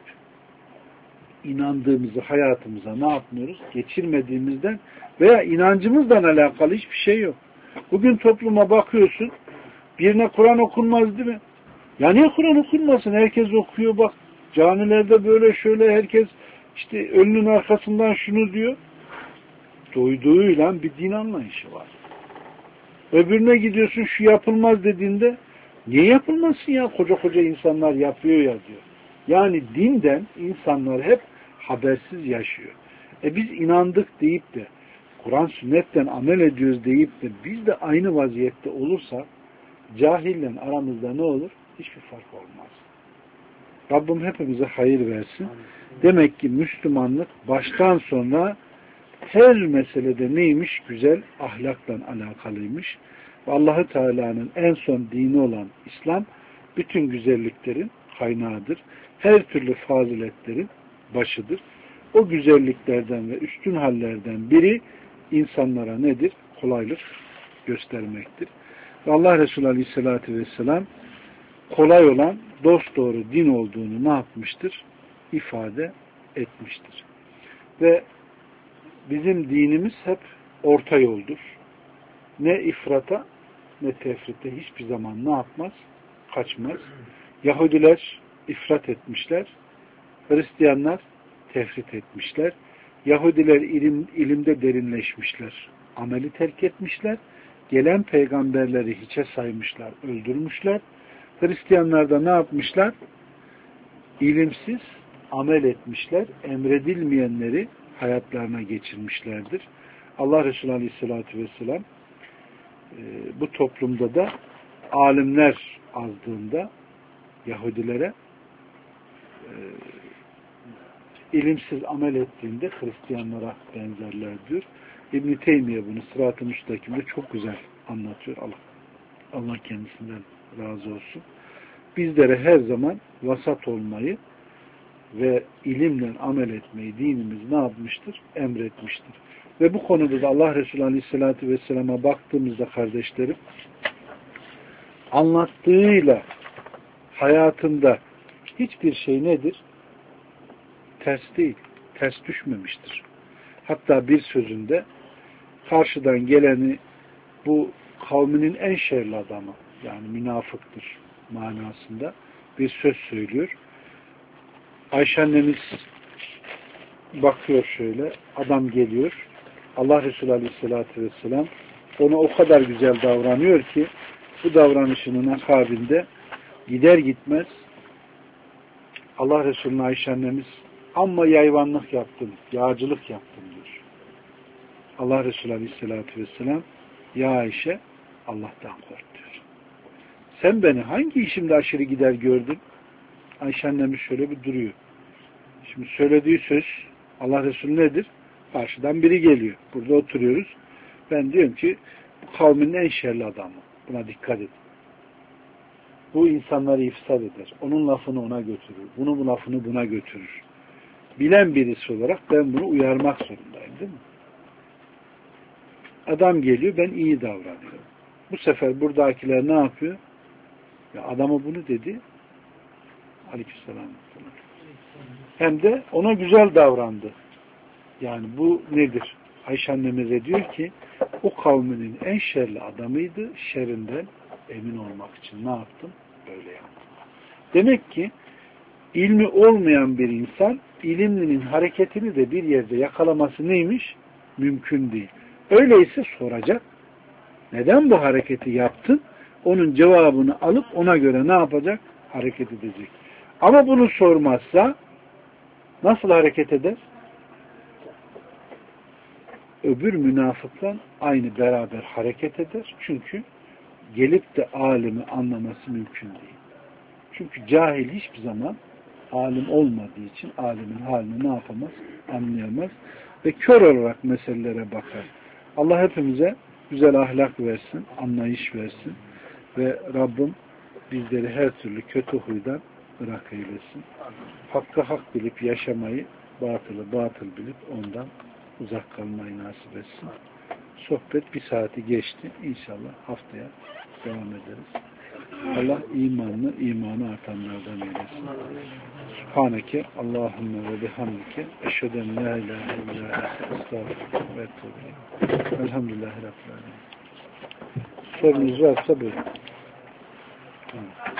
inandığımızı hayatımıza ne yapmıyoruz? Geçirmediğimizden veya inancımızla alakalı hiçbir şey yok. Bugün topluma bakıyorsun, birine Kur'an okunmaz değil mi? Ya niye Kur'an okunmasın? Herkes okuyor bak. Camilerde böyle şöyle herkes işte ölünün arkasından şunu diyor. Duyduğuyla bir din anlayışı var. Öbürüne gidiyorsun şu yapılmaz dediğinde niye yapılmasın ya? Koca koca insanlar yapıyor ya diyor. Yani dinden insanlar hep habersiz yaşıyor. Biz inandık deyip de Kur'an sünnetten amel ediyoruz deyip de biz de aynı vaziyette olursa cahille aramızda ne olur? Hiçbir fark olmaz. Rabbim hepimize hayır versin. Demek ki Müslümanlık baştan sona her meselede neymiş? Güzel ahlakla alakalıymış. Ve Allah-u Teala'nın en son dini olan İslam bütün güzelliklerin kaynağıdır. Her türlü faziletlerin başıdır. O güzelliklerden ve üstün hallerden biri insanlara nedir? Kolaylık göstermektir. Ve Allah Resulü Aleyhisselatü Vesselam kolay olan dosdoğru din olduğunu ne yapmıştır? İfade etmiştir. Ve bizim dinimiz hep orta yoldur. Ne ifrata ne tefrite hiçbir zaman ne yapmaz? Kaçmaz. Yahudiler ifrat etmişler. Hristiyanlar tefrit etmişler. Yahudiler ilimde derinleşmişler. Ameli terk etmişler. Gelen peygamberleri hiçe saymışlar, öldürmüşler. Hristiyanlar da ne yapmışlar? İlimsiz amel etmişler. Emredilmeyenleri hayatlarına geçirmişlerdir. Allah Resulü Aleyhisselatü Vesselam bu toplumda da alimler azdığında Yahudilere ilimsiz amel ettiğinde Hristiyanlara benzerler diyor. İbn-i Teymiye bunu Sırat-ı Müstakim'de çok güzel anlatıyor. Allah kendisinden razı olsun. Bizlere her zaman vasat olmayı ve ilimle amel etmeyi dinimiz ne yapmıştır? Emretmiştir. Ve bu konuda da Allah Resulü Aleyhisselatü Vesselam'a baktığımızda kardeşlerim anlattığıyla hayatında hiçbir şey nedir? Ters değil. Ters düşmemiştir. Hatta bir sözünde karşıdan geleni bu kavminin en şerli adamı, yani münafıktır manasında bir söz söylüyor. Ayşe annemiz bakıyor şöyle, adam geliyor. Allah Resulü Aleyhisselatü Vesselam ona o kadar güzel davranıyor ki bu davranışının akabinde gider gitmez Allah Resulü'nün Ayşe annemiz amma yayvanlık yaptın, yağcılık yaptın diyor. Allah Resulü Aleyhisselatü Vesselam ya Ayşe Allah'tan kork diyor. Sen beni hangi işimde aşırı gider gördün? Ayşe annemiz şöyle bir duruyor. Şimdi söylediği söz Allah Resulü nedir? Karşıdan biri geliyor. Burada oturuyoruz. Ben diyorum ki bu kavmin en şerli adamı. Buna dikkat edin. Bu insanları ifsad eder. Onun lafını ona götürür. Bu lafını buna götürür. Bilen birisi olarak ben bunu uyarmak zorundayım, değil mi? Adam geliyor, ben iyi davranıyorum. Bu sefer buradakiler ne yapıyor? Ya adama bunu dedi. Aleykümselam. Hem de ona güzel davrandı. Yani bu nedir? Ayşe annemize diyor ki o kavminin en şerli adamıydı. Şerrinden emin olmak için ne yaptım? Böyle yaptım. Demek ki ilmi olmayan bir insan ilimlinin hareketini de bir yerde yakalaması neymiş? Mümkün değil. Öyleyse soracak. Neden bu hareketi yaptın? Onun cevabını alıp ona göre ne yapacak? Hareket edecek. Ama bunu sormazsa nasıl hareket eder? Öbür münafıkla aynı beraber hareket eder. Çünkü gelip de alimi anlaması mümkün değil. Çünkü cahil hiçbir zaman alim olmadığı için alimin halini ne yapamaz? Anlayamaz. Ve kör olarak meselelere bakar. Allah hepimize güzel ahlak versin, anlayış versin. Ve Rabbim bizleri her türlü kötü huydan bırak eylesin. Hakkı hak bilip yaşamayı, batılı batıl bilip ondan uzak kalmayı nasip etsin. Sohbet bir saati geçti. İnşallah haftaya devam ederiz. Allah imanlı, imanı artanlardan eylesin. Subhaneke Allahümme ve bihamdike eşheden la ilahe illa ente estağfurullah ve etûbü ileyk. Elhamdülillahi Rabbil âlemin. Sorunuz varsa buyurun.